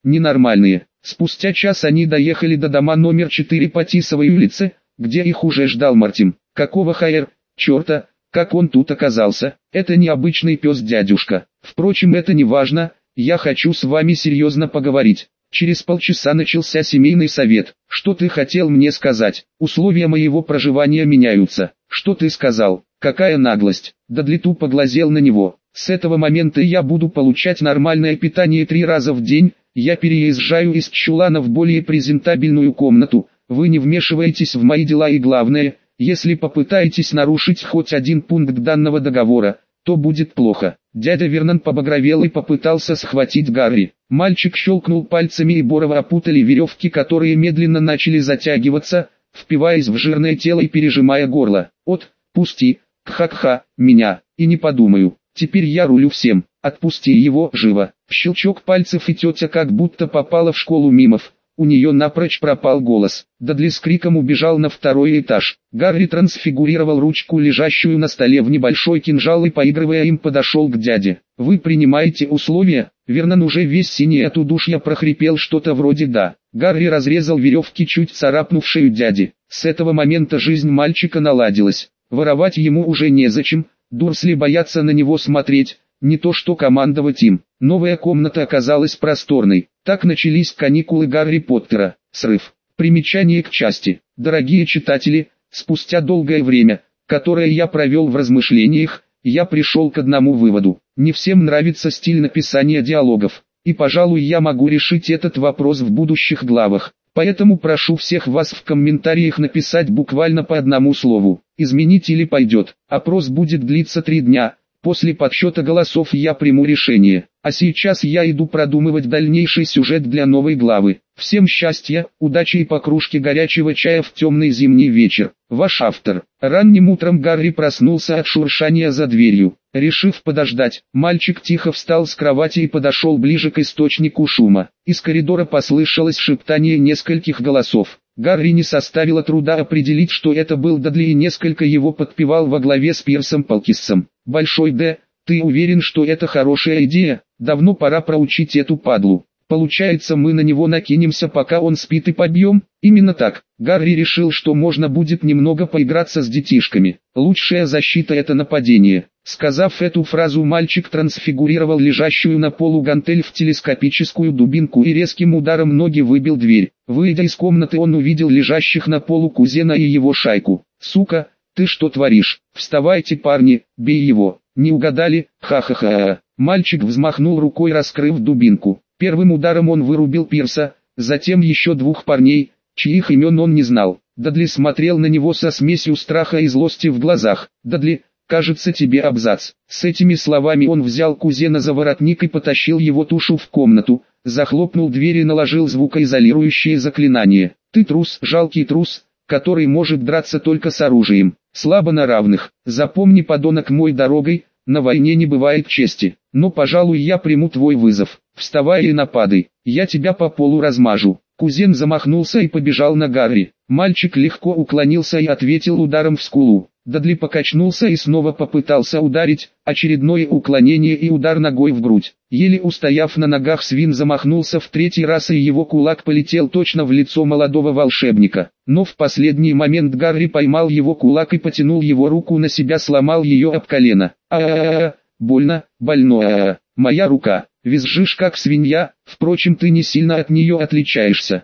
ненормальные. Спустя час они доехали до дома номер 4 по Тисовой улице, где их уже ждал Мартин. Какого хаяр, черта, как он тут оказался? Это необычный пес дядюшка. Впрочем, это не важно, я хочу с вами серьезно поговорить. Через полчаса начался семейный совет. Что ты хотел мне сказать? Условия моего проживания меняются. Что ты сказал? Какая наглость. Дадли тупо глазел на него. С этого момента я буду получать нормальное питание 3 раза в день. Я переезжаю из чулана в более презентабельную комнату. Вы не вмешиваетесь в мои дела и главное, если попытаетесь нарушить хоть один пункт данного договора, то будет плохо. Дядя Вернон побагровел и попытался схватить Гарри. Мальчик щелкнул пальцами и Борова опутали веревки, которые медленно начали затягиваться, впиваясь в жирное тело и пережимая горло. «Отпусти, кха-кха, меня, и не подумаю, теперь я рулю всем, отпусти его, живо». Щелчок пальцев и тетя как будто попала в школу мимов. У нее напрочь пропал голос. Дадли с криком убежал на 2-й этаж. Гарри трансфигурировал ручку, лежащую на столе, в небольшой кинжал и, поигрывая им, подошел к дяде. «Вы принимаете условия?» Вернон уже весь синий от удушья прохрипел что-то вроде «да». Гарри разрезал веревки, чуть царапнув шею дяди. С этого момента жизнь мальчика наладилась. Воровать ему уже незачем, Дурсли боятся на него смотреть, не то что командовать им. Новая комната оказалась просторной. Так начались каникулы Гарри Поттера. Срыв. Примечание к части. Дорогие читатели, спустя долгое время, которое я провел в размышлениях, я пришел к одному выводу. Не всем нравится стиль написания диалогов. И, пожалуй, я могу решить этот вопрос в будущих главах. Поэтому прошу всех вас в комментариях написать буквально по одному слову. Изменить или пойдет. Опрос будет длиться 3 дня. После подсчета голосов я приму решение. А сейчас я иду продумывать дальнейший сюжет для новой главы. Всем счастья, удачи и по кружке горячего чая в темный зимний вечер. Ваш автор. Ранним утром Гарри проснулся от шуршания за дверью. Решив подождать, мальчик тихо встал с кровати и подошел ближе к источнику шума. Из коридора послышалось шептание нескольких голосов. Гарри не составило труда определить, что это был Дадли, и несколько его подпевал во главе с Пирсом Полкиссом. «Большой Д, ты уверен, что это хорошая идея? Давно пора проучить эту падлу. Получается, мы на него накинемся, пока он спит, и побьем?» Именно так. Гарри решил, что можно будет немного поиграться с детишками. Лучшая защита — это нападение. Сказав эту фразу, мальчик трансфигурировал лежащую на полу гантель в телескопическую дубинку и резким ударом ноги выбил дверь. Выйдя из комнаты, он увидел лежащих на полу кузена и его шайку. «Сука, ты что творишь? Вставайте, парни, бей его!» «Не угадали? Ха-ха-ха!» Мальчик взмахнул рукой, раскрыв дубинку. Первым ударом он вырубил Пирса, затем еще 2 парней, чьих имен он не знал. Дадли смотрел на него со смесью страха и злости в глазах. «Дадли, кажется, тебе абзац». С этими словами он взял кузена за воротник и потащил его тушу в комнату, захлопнул дверь и наложил звукоизолирующее заклинание. «Ты трус, жалкий трус, который может драться только с оружием. Слабо на равных. Запомни, подонок мой, дорогой, на войне не бывает чести. Но, пожалуй, я приму твой вызов. Вставай и нападай, я тебя по полу размажу». Кузен замахнулся и побежал на Гарри. Мальчик легко уклонился и ответил ударом в скулу. Дадли покачнулся и снова попытался ударить, очередное уклонение и удар ногой в грудь. Еле устояв на ногах, свин замахнулся в 3-й раз, и его кулак полетел точно в лицо молодого волшебника. Но в последний момент Гарри поймал его кулак и потянул его руку на себя, сломал ее об колено. «А-а-а, больно, больно, моя рука». «Визжишь как свинья, впрочем, ты не сильно от нее отличаешься.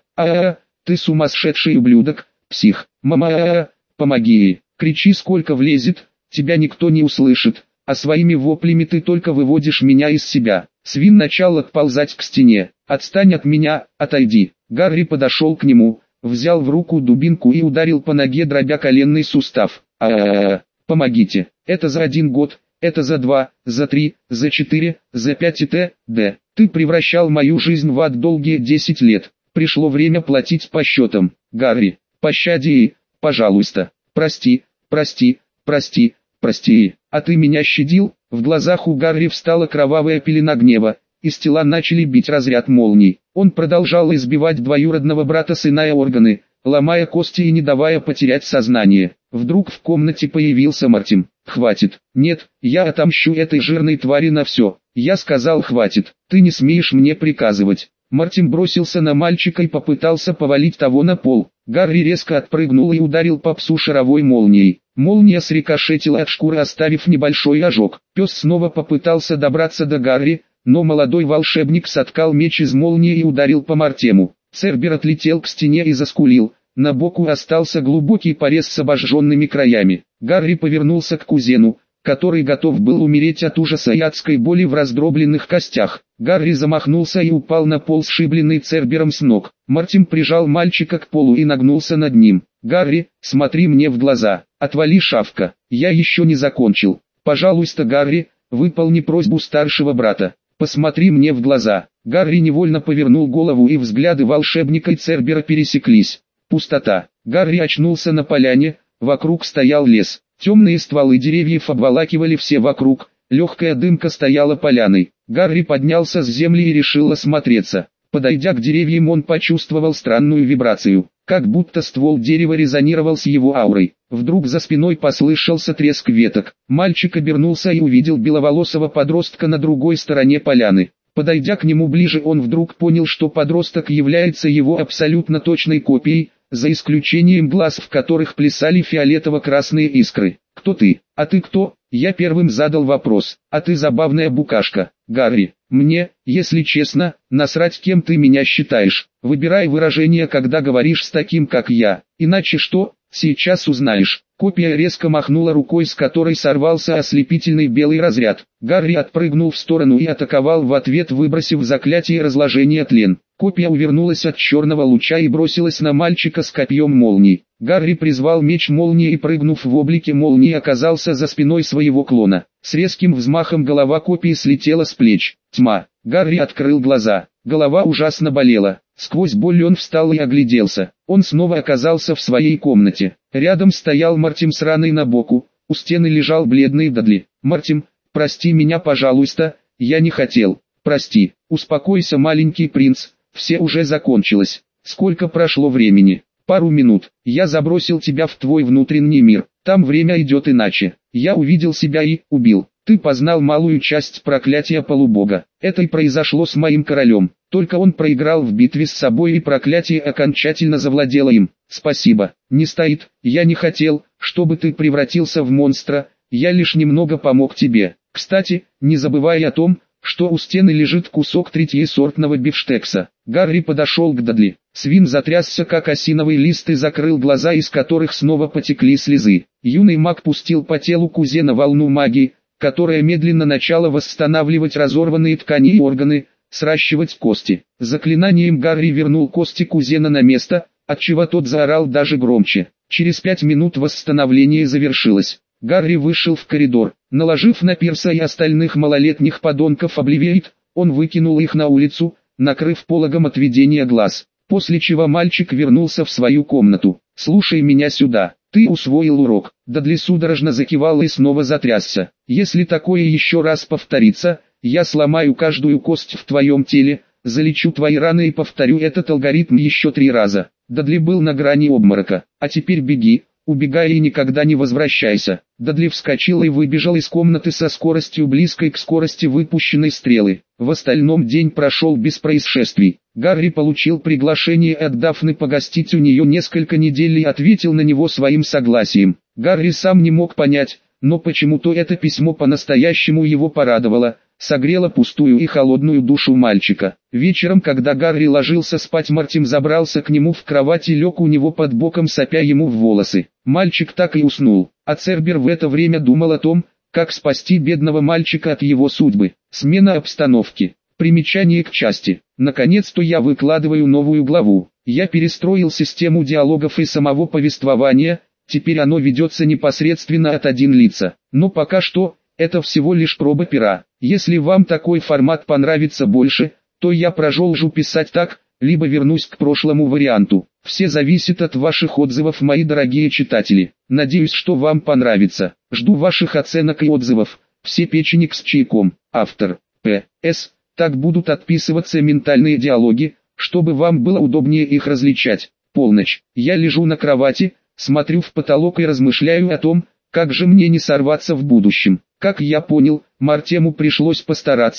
Ты сумасшедший ублюдок, псих. Мама, помоги!» Кричи сколько влезет, тебя никто не услышит, а своими воплями ты только выводишь меня из себя. Свин начал отползать к стене. «Отстань от меня, отойди». Гарри подошел к нему, взял в руку дубинку и ударил по ноге, дробя коленный сустав. Помогите, это за 1 год. Это за 2, за 3, за 4, за 5 и т.д. Ты превращал мою жизнь в ад долгие 10 лет. Пришло время платить по счетам. Гарри, пощади и, пожалуйста, прости, прости, прости, прости. А ты меня щадил?» В глазах у Гарри встала кровавая пелена гнева. Из тела начали бить разряд молний. Он продолжал избивать двоюродного брата, сыная органы, ломая кости и не давая потерять сознание. Вдруг в комнате появился Мартин. «Хватит. Нет, я отомщу этой жирной твари на все». Я сказал хватит. Ты не смеешь мне приказывать. Мартин бросился на мальчика и попытался повалить того на пол. Гарри резко отпрыгнул и ударил по псу шаровой молнией. Молния срикошетила от шкуры, оставив небольшой ожог. Пес снова попытался добраться до Гарри, но молодой волшебник соткал меч из молнии и ударил по Мартему. Цербер отлетел к стене и заскулил. На боку остался глубокий порез с обожженными краями. Гарри повернулся к кузену, который готов был умереть от ужаса и адской боли в раздробленных костях. Гарри замахнулся и упал на пол, сшибленный Цербером с ног. Мартин прижал мальчика к полу и нагнулся над ним. «Гарри, смотри мне в глаза. Отвали, шавка. Я еще не закончил. Пожалуйста, Гарри, выполни просьбу старшего брата. Посмотри мне в глаза». Гарри невольно повернул голову, и взгляды волшебника и Цербера пересеклись. Пустота. Гарри очнулся на поляне, вокруг стоял лес. Темные стволы деревьев обволакивали все вокруг, легкая дымка стояла поляной. Гарри поднялся с земли и решил осмотреться. Подойдя к деревьям, он почувствовал странную вибрацию, как будто ствол дерева резонировал с его аурой. Вдруг за спиной послышался треск веток. Мальчик обернулся и увидел беловолосого подростка на другой стороне поляны. Подойдя к нему ближе, он вдруг понял, что подросток является его абсолютно точной копией, за исключением глаз, в которых плясали фиолетово-красные искры. «Кто ты? А ты кто?» Я первым задал вопрос. «А ты забавная букашка, Гарри. Мне, если честно, насрать, кем ты меня считаешь. Выбирай выражение, когда говоришь с таким, как я. Иначе что? Сейчас узнаешь». Копия резко махнула рукой, с которой сорвался ослепительный белый разряд. Гарри отпрыгнул в сторону и атаковал в ответ, выбросив заклятие разложения тлен. Копия увернулась от черного луча и бросилась на мальчика с копьем молний. Гарри призвал меч молнии и, прыгнув в облике молнии, оказался за спиной своего клона. С резким взмахом голова копии слетела с плеч. Тьма. Гарри открыл глаза. Голова ужасно болела. Сквозь боль он встал и огляделся. Он снова оказался в своей комнате. Рядом стоял Мартин с раной на боку. У стены лежал бледный Дадли. «Мартин, прости меня, пожалуйста, я не хотел». «Прости, успокойся, маленький принц, все уже закончилось». «Сколько прошло времени?» «Пару минут. Я забросил тебя в твой внутренний мир. Там время идет иначе. Я увидел себя и убил. Ты познал малую часть проклятия полубога. Это и произошло с моим королем. Только он проиграл в битве с собой, и проклятие окончательно завладело им. Спасибо. Не стоит. Я не хотел, чтобы ты превратился в монстра. Я лишь немного помог тебе. Кстати, не забывай о том, что у стены лежит кусок третьесортного бифштекса». Гарри подошел к Дадли. Свин затрясся, как осиновый лист, и закрыл глаза, из которых снова потекли слезы. Юный маг пустил по телу кузена волну магии, которая медленно начала восстанавливать разорванные ткани и органы, сращивать кости. Заклинанием Гарри вернул кости кузена на место, отчего тот заорал даже громче. Через 5 минут восстановление завершилось. Гарри вышел в коридор. Наложив на Пирса и остальных малолетних подонков Обливиейт, он выкинул их на улицу, накрыв пологом отведения глаз. После чего мальчик вернулся в свою комнату. «Слушай меня сюда. Ты усвоил урок». Дадли судорожно закивал и снова затрясся. «Если такое еще раз повторится, я сломаю каждую кость в твоем теле, залечу твои раны и повторю этот алгоритм еще 3 раза». Дадли был на грани обморока. «А теперь беги, убегай и никогда не возвращайся». Дадли вскочил и выбежал из комнаты со скоростью близкой к скорости выпущенной стрелы. В остальном день прошел без происшествий. Гарри получил приглашение от Дафны погостить у нее несколько недель и ответил на него своим согласием. Гарри сам не мог понять, но почему-то это письмо по-настоящему его порадовало, согрело пустую и холодную душу мальчика. Вечером, когда Гарри ложился спать, Мартин забрался к нему в кровать и лег у него под боком, сопя ему в волосы. Мальчик так и уснул, а Цербер в это время думал о том, как спасти бедного мальчика от его судьбы. Смена обстановки. Примечание к части. Наконец-то я выкладываю новую главу. Я перестроил систему диалогов и самого повествования, теперь оно ведется непосредственно от 1 лица. Но пока что, это всего лишь проба пера. Если вам такой формат понравится больше, то я продолжу писать так, либо вернусь к прошлому варианту. Все зависит от ваших отзывов, мои дорогие читатели. Надеюсь, что вам понравится. Жду ваших оценок и отзывов. Все печенек с чайком. Автор. П.С. Так будут отписываться ментальные диалоги, чтобы вам было удобнее их различать. Полночь. Я лежу на кровати, смотрю в потолок и размышляю о том, как же мне не сорваться в будущем. Как я понял, Мартему пришлось постараться,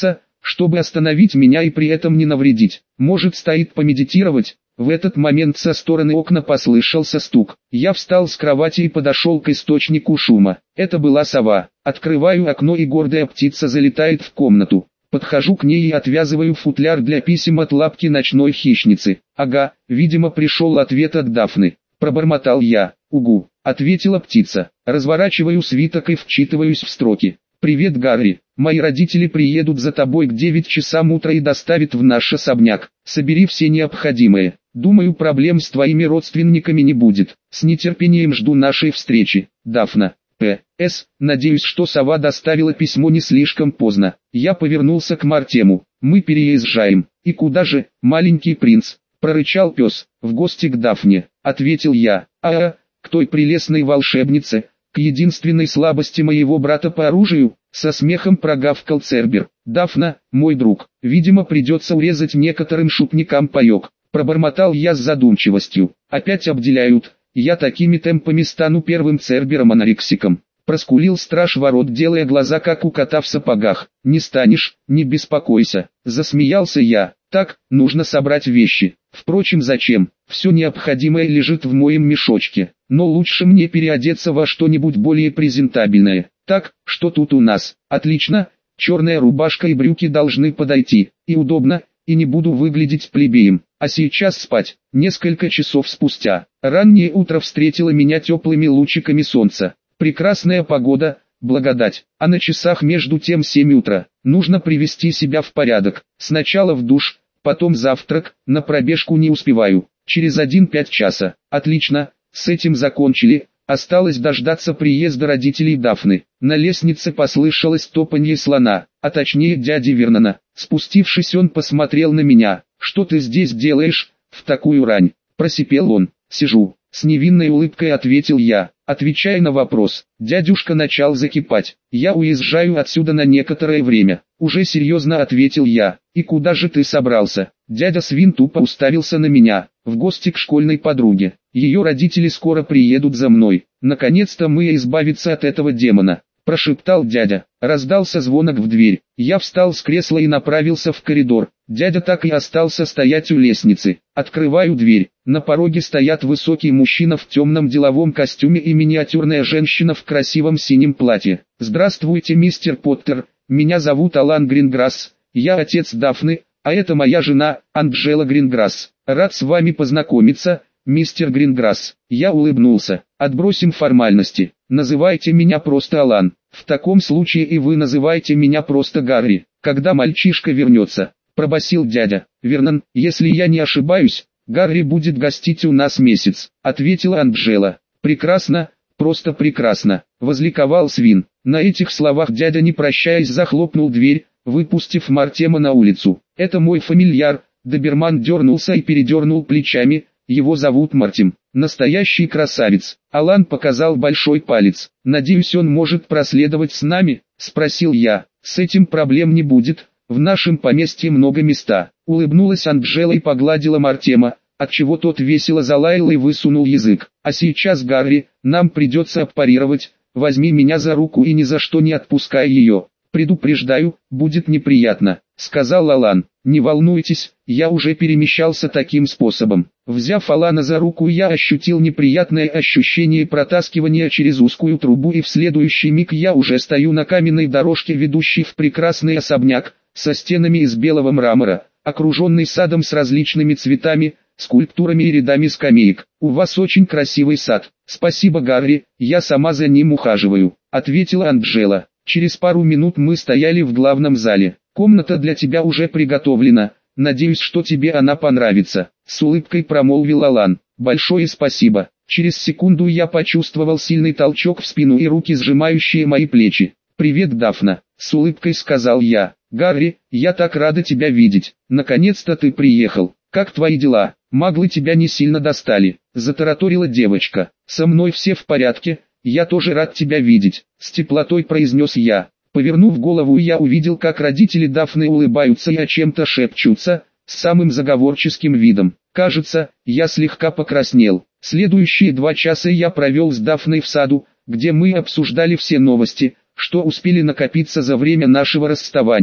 чтобы остановить меня и при этом не навредить. Может, стоит помедитировать? В этот момент со стороны окна послышался стук. Я встал с кровати и подошел к источнику шума. Это была сова. Открываю окно, и гордая птица залетает в комнату. Подхожу к ней и отвязываю футляр для писем от лапки ночной хищницы. Ага, видимо, пришел ответ от Дафны. Пробормотал я. Угу, ответила птица. Разворачиваю свиток и вчитываюсь в строки. «Привет, Гарри. Мои родители приедут за тобой к 9 часам утра и доставят в наш особняк. Собери все необходимое. Думаю, проблем с твоими родственниками не будет. С нетерпением жду нашей встречи. Дафна». П.С. Надеюсь, что сова доставила письмо не слишком поздно. Я повернулся к Мартему. «Мы переезжаем». «И куда же, маленький принц?» — прорычал пес. «В гости к Дафне», — ответил я. К той прелестной волшебнице, к единственной слабости моего брата по оружию», — со смехом прогавкал Цербер. «Дафна, мой друг, видимо, придется урезать некоторым шутникам паёк», — пробормотал я с задумчивостью. «Опять обделяют. Я такими темпами стану первым Цербером-анорексиком», — проскулил страж ворот, делая глаза как у кота в сапогах. «Не станешь, не беспокойся», — засмеялся я. «Так, нужно собрать вещи. Впрочем, зачем? Все необходимое лежит в моем мешочке. Но лучше мне переодеться во что-нибудь более презентабельное. Так, что тут у нас? Отлично, черная рубашка и брюки должны подойти. И удобно, и не буду выглядеть плебеем. А сейчас спать». Несколько часов спустя, раннее утро встретило меня теплыми лучиками солнца. Прекрасная погода, благодать. А на часах между тем 7 утра. Нужно привести себя в порядок. Сначала в душ, потом завтрак, на пробежку не успеваю. Через 1-5 часа. Отлично, с этим закончили. Осталось дождаться приезда родителей Дафны. На лестнице послышалось топанье слона, а точнее дяди Вернона. Спустившись, он посмотрел на меня. «Что ты здесь делаешь, в такую рань?» – просипел он. «Сижу», – с невинной улыбкой ответил я. Отвечая на вопрос, дядюшка начал закипать. «Я уезжаю отсюда на некоторое время», – уже серьезно ответил я. «И куда же ты собрался?» Дядя Свин тупо уставился на меня. «В гости к школьной подруге. Ее родители скоро приедут за мной. Наконец-то мы избавиться от этого демона», – прошептал дядя. Раздался звонок в дверь. Я встал с кресла и направился в коридор. Дядя так и остался стоять у лестницы. Открываю дверь. На пороге стоят высокий мужчина в темном деловом костюме и миниатюрная женщина в красивом синем платье. «Здравствуйте, мистер Поттер. Меня зовут Алан Гринграсс. Я отец Дафны, а это моя жена, Анджела Гринграсс. Рад с вами познакомиться, мистер Гринграсс». Я улыбнулся. «Отбросим формальности. Называйте меня просто Алан. В таком случае и вы называйте меня просто Гарри. Когда мальчишка вернется?» – пробасил дядя. «Вернон, если я не ошибаюсь, Гарри будет гостить у нас месяц», – ответила Анджела. «Прекрасно, просто прекрасно», – возликовал Свин. На этих словах дядя, не прощаясь, захлопнул дверь, выпустив Мартема на улицу. «Это мой фамильяр», – доберман дернулся и передернул плечами. «Его зовут Мартим. Настоящий красавец». Алан показал большой палец. «Надеюсь, он может проследовать с нами?» – спросил я. «С этим проблем не будет. В нашем поместье много места». Улыбнулась Анджела и погладила Мартема, отчего тот весело залаял и высунул язык. «А сейчас, Гарри, нам придется аппарировать. Возьми меня за руку и ни за что не отпускай ее. Предупреждаю, будет неприятно», — сказал Алан. «Не волнуйтесь, я уже перемещался таким способом». Взяв Алана за руку, я ощутил неприятное ощущение протаскивания через узкую трубу, и в следующий миг я уже стою на каменной дорожке, ведущей в прекрасный особняк, со стенами из белого мрамора, окруженный садом с различными цветами, скульптурами и рядами скамеек. «У вас очень красивый сад». «Спасибо, Гарри, я сама за ним ухаживаю», — ответила Анджела. Через пару минут мы стояли в главном зале. «Комната для тебя уже приготовлена, надеюсь, что тебе она понравится», — с улыбкой промолвил Алан. «Большое спасибо». Через секунду я почувствовал сильный толчок в спину и руки, сжимающие мои плечи. «Привет, Дафна», — с улыбкой сказал я. «Гарри, я так рада тебя видеть. Наконец-то ты приехал. Как твои дела? Маглы тебя не сильно достали?» — затараторила девочка. «Со мной все в порядке, я тоже рад тебя видеть», — с теплотой произнес я. Повернув голову, я увидел, как родители Дафны улыбаются и о чем-то шепчутся, с самым заговорческим видом. Кажется, я слегка покраснел. Следующие 2 часа я провел с Дафной в саду, где мы обсуждали все новости, что успели накопиться за время нашего расставания.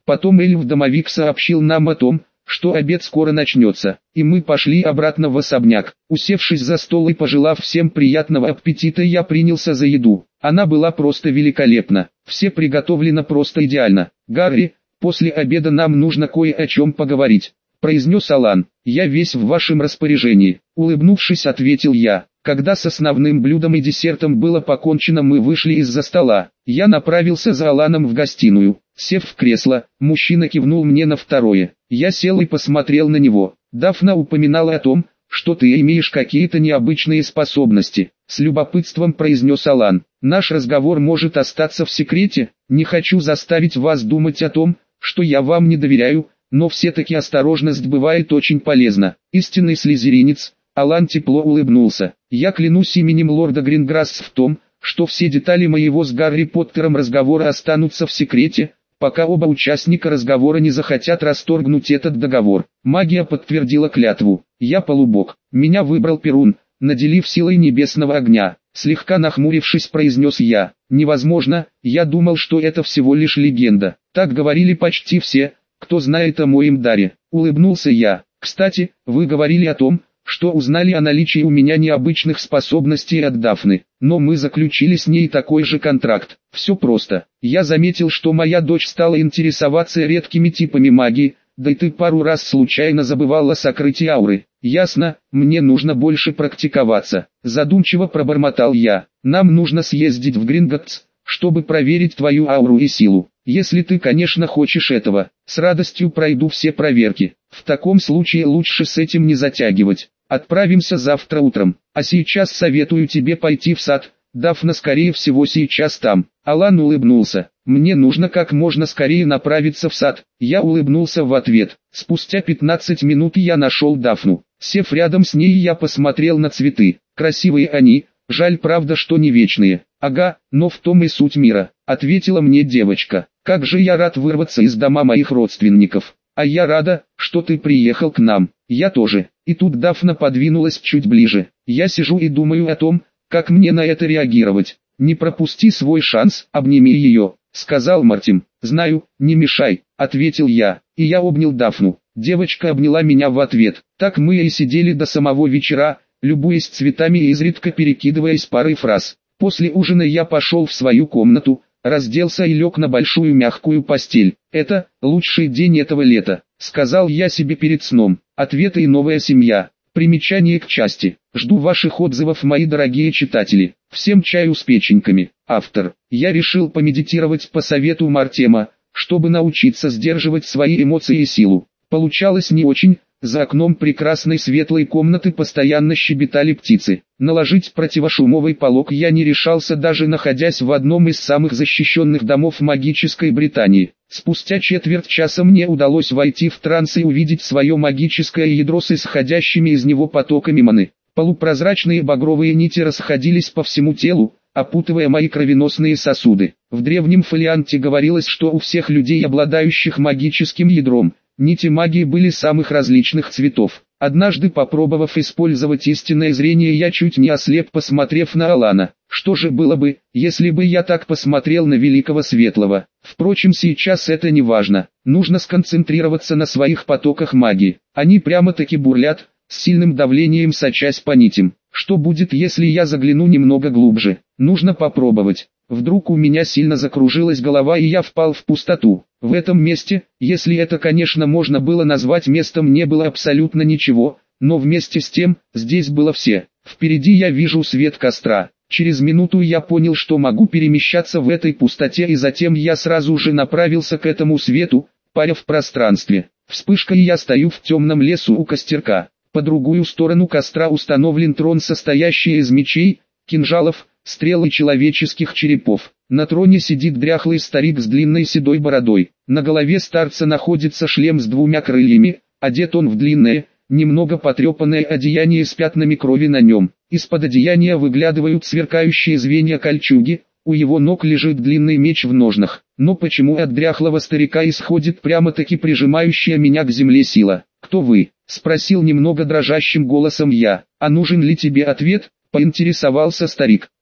Потом эльф-домовик сообщил нам о том, что обед скоро начнется, и мы пошли обратно в особняк. Усевшись за стол и пожелав всем приятного аппетита, я принялся за еду. Она была просто великолепна, все приготовлено просто идеально. «Гарри, после обеда нам нужно кое о чем поговорить», — произнес Алан. «Я весь в вашем распоряжении», — улыбнувшись, ответил я. Когда с основным блюдом и десертом было покончено, мы вышли из-за стола. Я направился за Аланом в гостиную. Сев в кресло, мужчина кивнул мне на второе. Я сел и посмотрел на него. «Дафна упоминала о том, что ты имеешь какие-то необычные способности», — с любопытством произнес Алан. «Наш разговор может остаться в секрете. Не хочу заставить вас думать о том, что я вам не доверяю, но все-таки осторожность бывает очень полезна». Истинный слизеринец. Алан тепло улыбнулся. «Я клянусь именем лорда Гринграсс в том, что все детали моего с Гарри Поттером разговора останутся в секрете, пока оба участника разговора не захотят расторгнуть этот договор». Магия подтвердила клятву. «Я полубог. Меня выбрал Перун, наделив силой небесного огня», — слегка нахмурившись, произнес я. «Невозможно, я думал, что это всего лишь легенда». «Так говорили почти все, кто знает о моем даре», — улыбнулся я. «Кстати, вы говорили о том, что узнали о наличии у меня необычных способностей от Дафны, но мы заключили с ней такой же контракт. Все просто. Я заметил, что моя дочь стала интересоваться редкими типами магии, да и ты пару раз случайно забывала сокрытие ауры». «Ясно, мне нужно больше практиковаться», — задумчиво пробормотал я. «Нам нужно съездить в Гринготтс, чтобы проверить твою ауру и силу. Если ты, конечно, хочешь этого, с радостью пройду все проверки. В таком случае лучше с этим не затягивать. Отправимся завтра утром, а сейчас советую тебе пойти в сад, Дафна скорее всего сейчас там». Алан улыбнулся. «Мне нужно как можно скорее направиться в сад». Я улыбнулся в ответ. Спустя 15 минут я нашел Дафну. Сев рядом с ней, я посмотрел на цветы. Красивые они, жаль правда, что не вечные. «Ага, но в том и суть мира», — ответила мне девочка. «Как же я рад вырваться из дома моих родственников. А я рада, что ты приехал к нам». «Я тоже». И тут Дафна подвинулась чуть ближе. Я сижу и думаю о том, как мне на это реагировать. «Не пропусти свой шанс, обними ее», — сказал Мартин. «Знаю, не мешай», — ответил я, и я обнял Дафну. Девочка обняла меня в ответ. Так мы и сидели до самого вечера, любуясь цветами и изредка перекидываясь парой фраз. После ужина я пошел в свою комнату, разделся и лег на большую мягкую постель. «Это лучший день этого лета», — сказал я себе перед сном. Ответы и новая семья. Примечание к части. Жду ваших отзывов, мои дорогие читатели. Всем чаю с печеньками. Автор. Я решил помедитировать по совету Мартема, чтобы научиться сдерживать свои эмоции и силу. Получалось не очень. За окном прекрасной светлой комнаты постоянно щебетали птицы. Наложить противошумовый полог я не решался, даже находясь в одном из самых защищенных домов магической Британии. Спустя четверть часа мне удалось войти в транс и увидеть свое магическое ядро с исходящими из него потоками маны. Полупрозрачные багровые нити расходились по всему телу, опутывая мои кровеносные сосуды. В древнем фолианте говорилось, что у всех людей, обладающих магическим ядром, нити магии были самых различных цветов. Однажды, попробовав использовать истинное зрение, я чуть не ослеп, посмотрев на Алана. Что же было бы, если бы я так посмотрел на Великого Светлого? Впрочем, сейчас это не важно. Нужно сконцентрироваться на своих потоках магии. Они прямо-таки бурлят, с сильным давлением сочась по нитям. Что будет, если я загляну немного глубже? Нужно попробовать. Вдруг у меня сильно закружилась голова и я впал в пустоту. В этом месте, если это, конечно, можно было назвать местом, не было абсолютно ничего, но вместе с тем, здесь было все. Впереди я вижу свет костра. Через минуту я понял, что могу перемещаться в этой пустоте, и затем я сразу же направился к этому свету, паря в пространстве. Вспышка, и я стою в темном лесу у костерка. По другую сторону костра установлен трон, состоящий из мечей, кинжалов, стрел и человеческих черепов. На троне сидит дряхлый старик с длинной седой бородой. На голове старца находится шлем с двумя крыльями, одет он в длинное, немного потрепанное одеяние с пятнами крови на нем. Из-под одеяния выглядывают сверкающие звенья кольчуги, у его ног лежит длинный меч в ножнах. Но почему от дряхлого старика исходит прямо-таки прижимающая меня к земле сила? «Кто вы?» — спросил немного дрожащим голосом я. «А нужен ли тебе ответ?» — поинтересовался старик.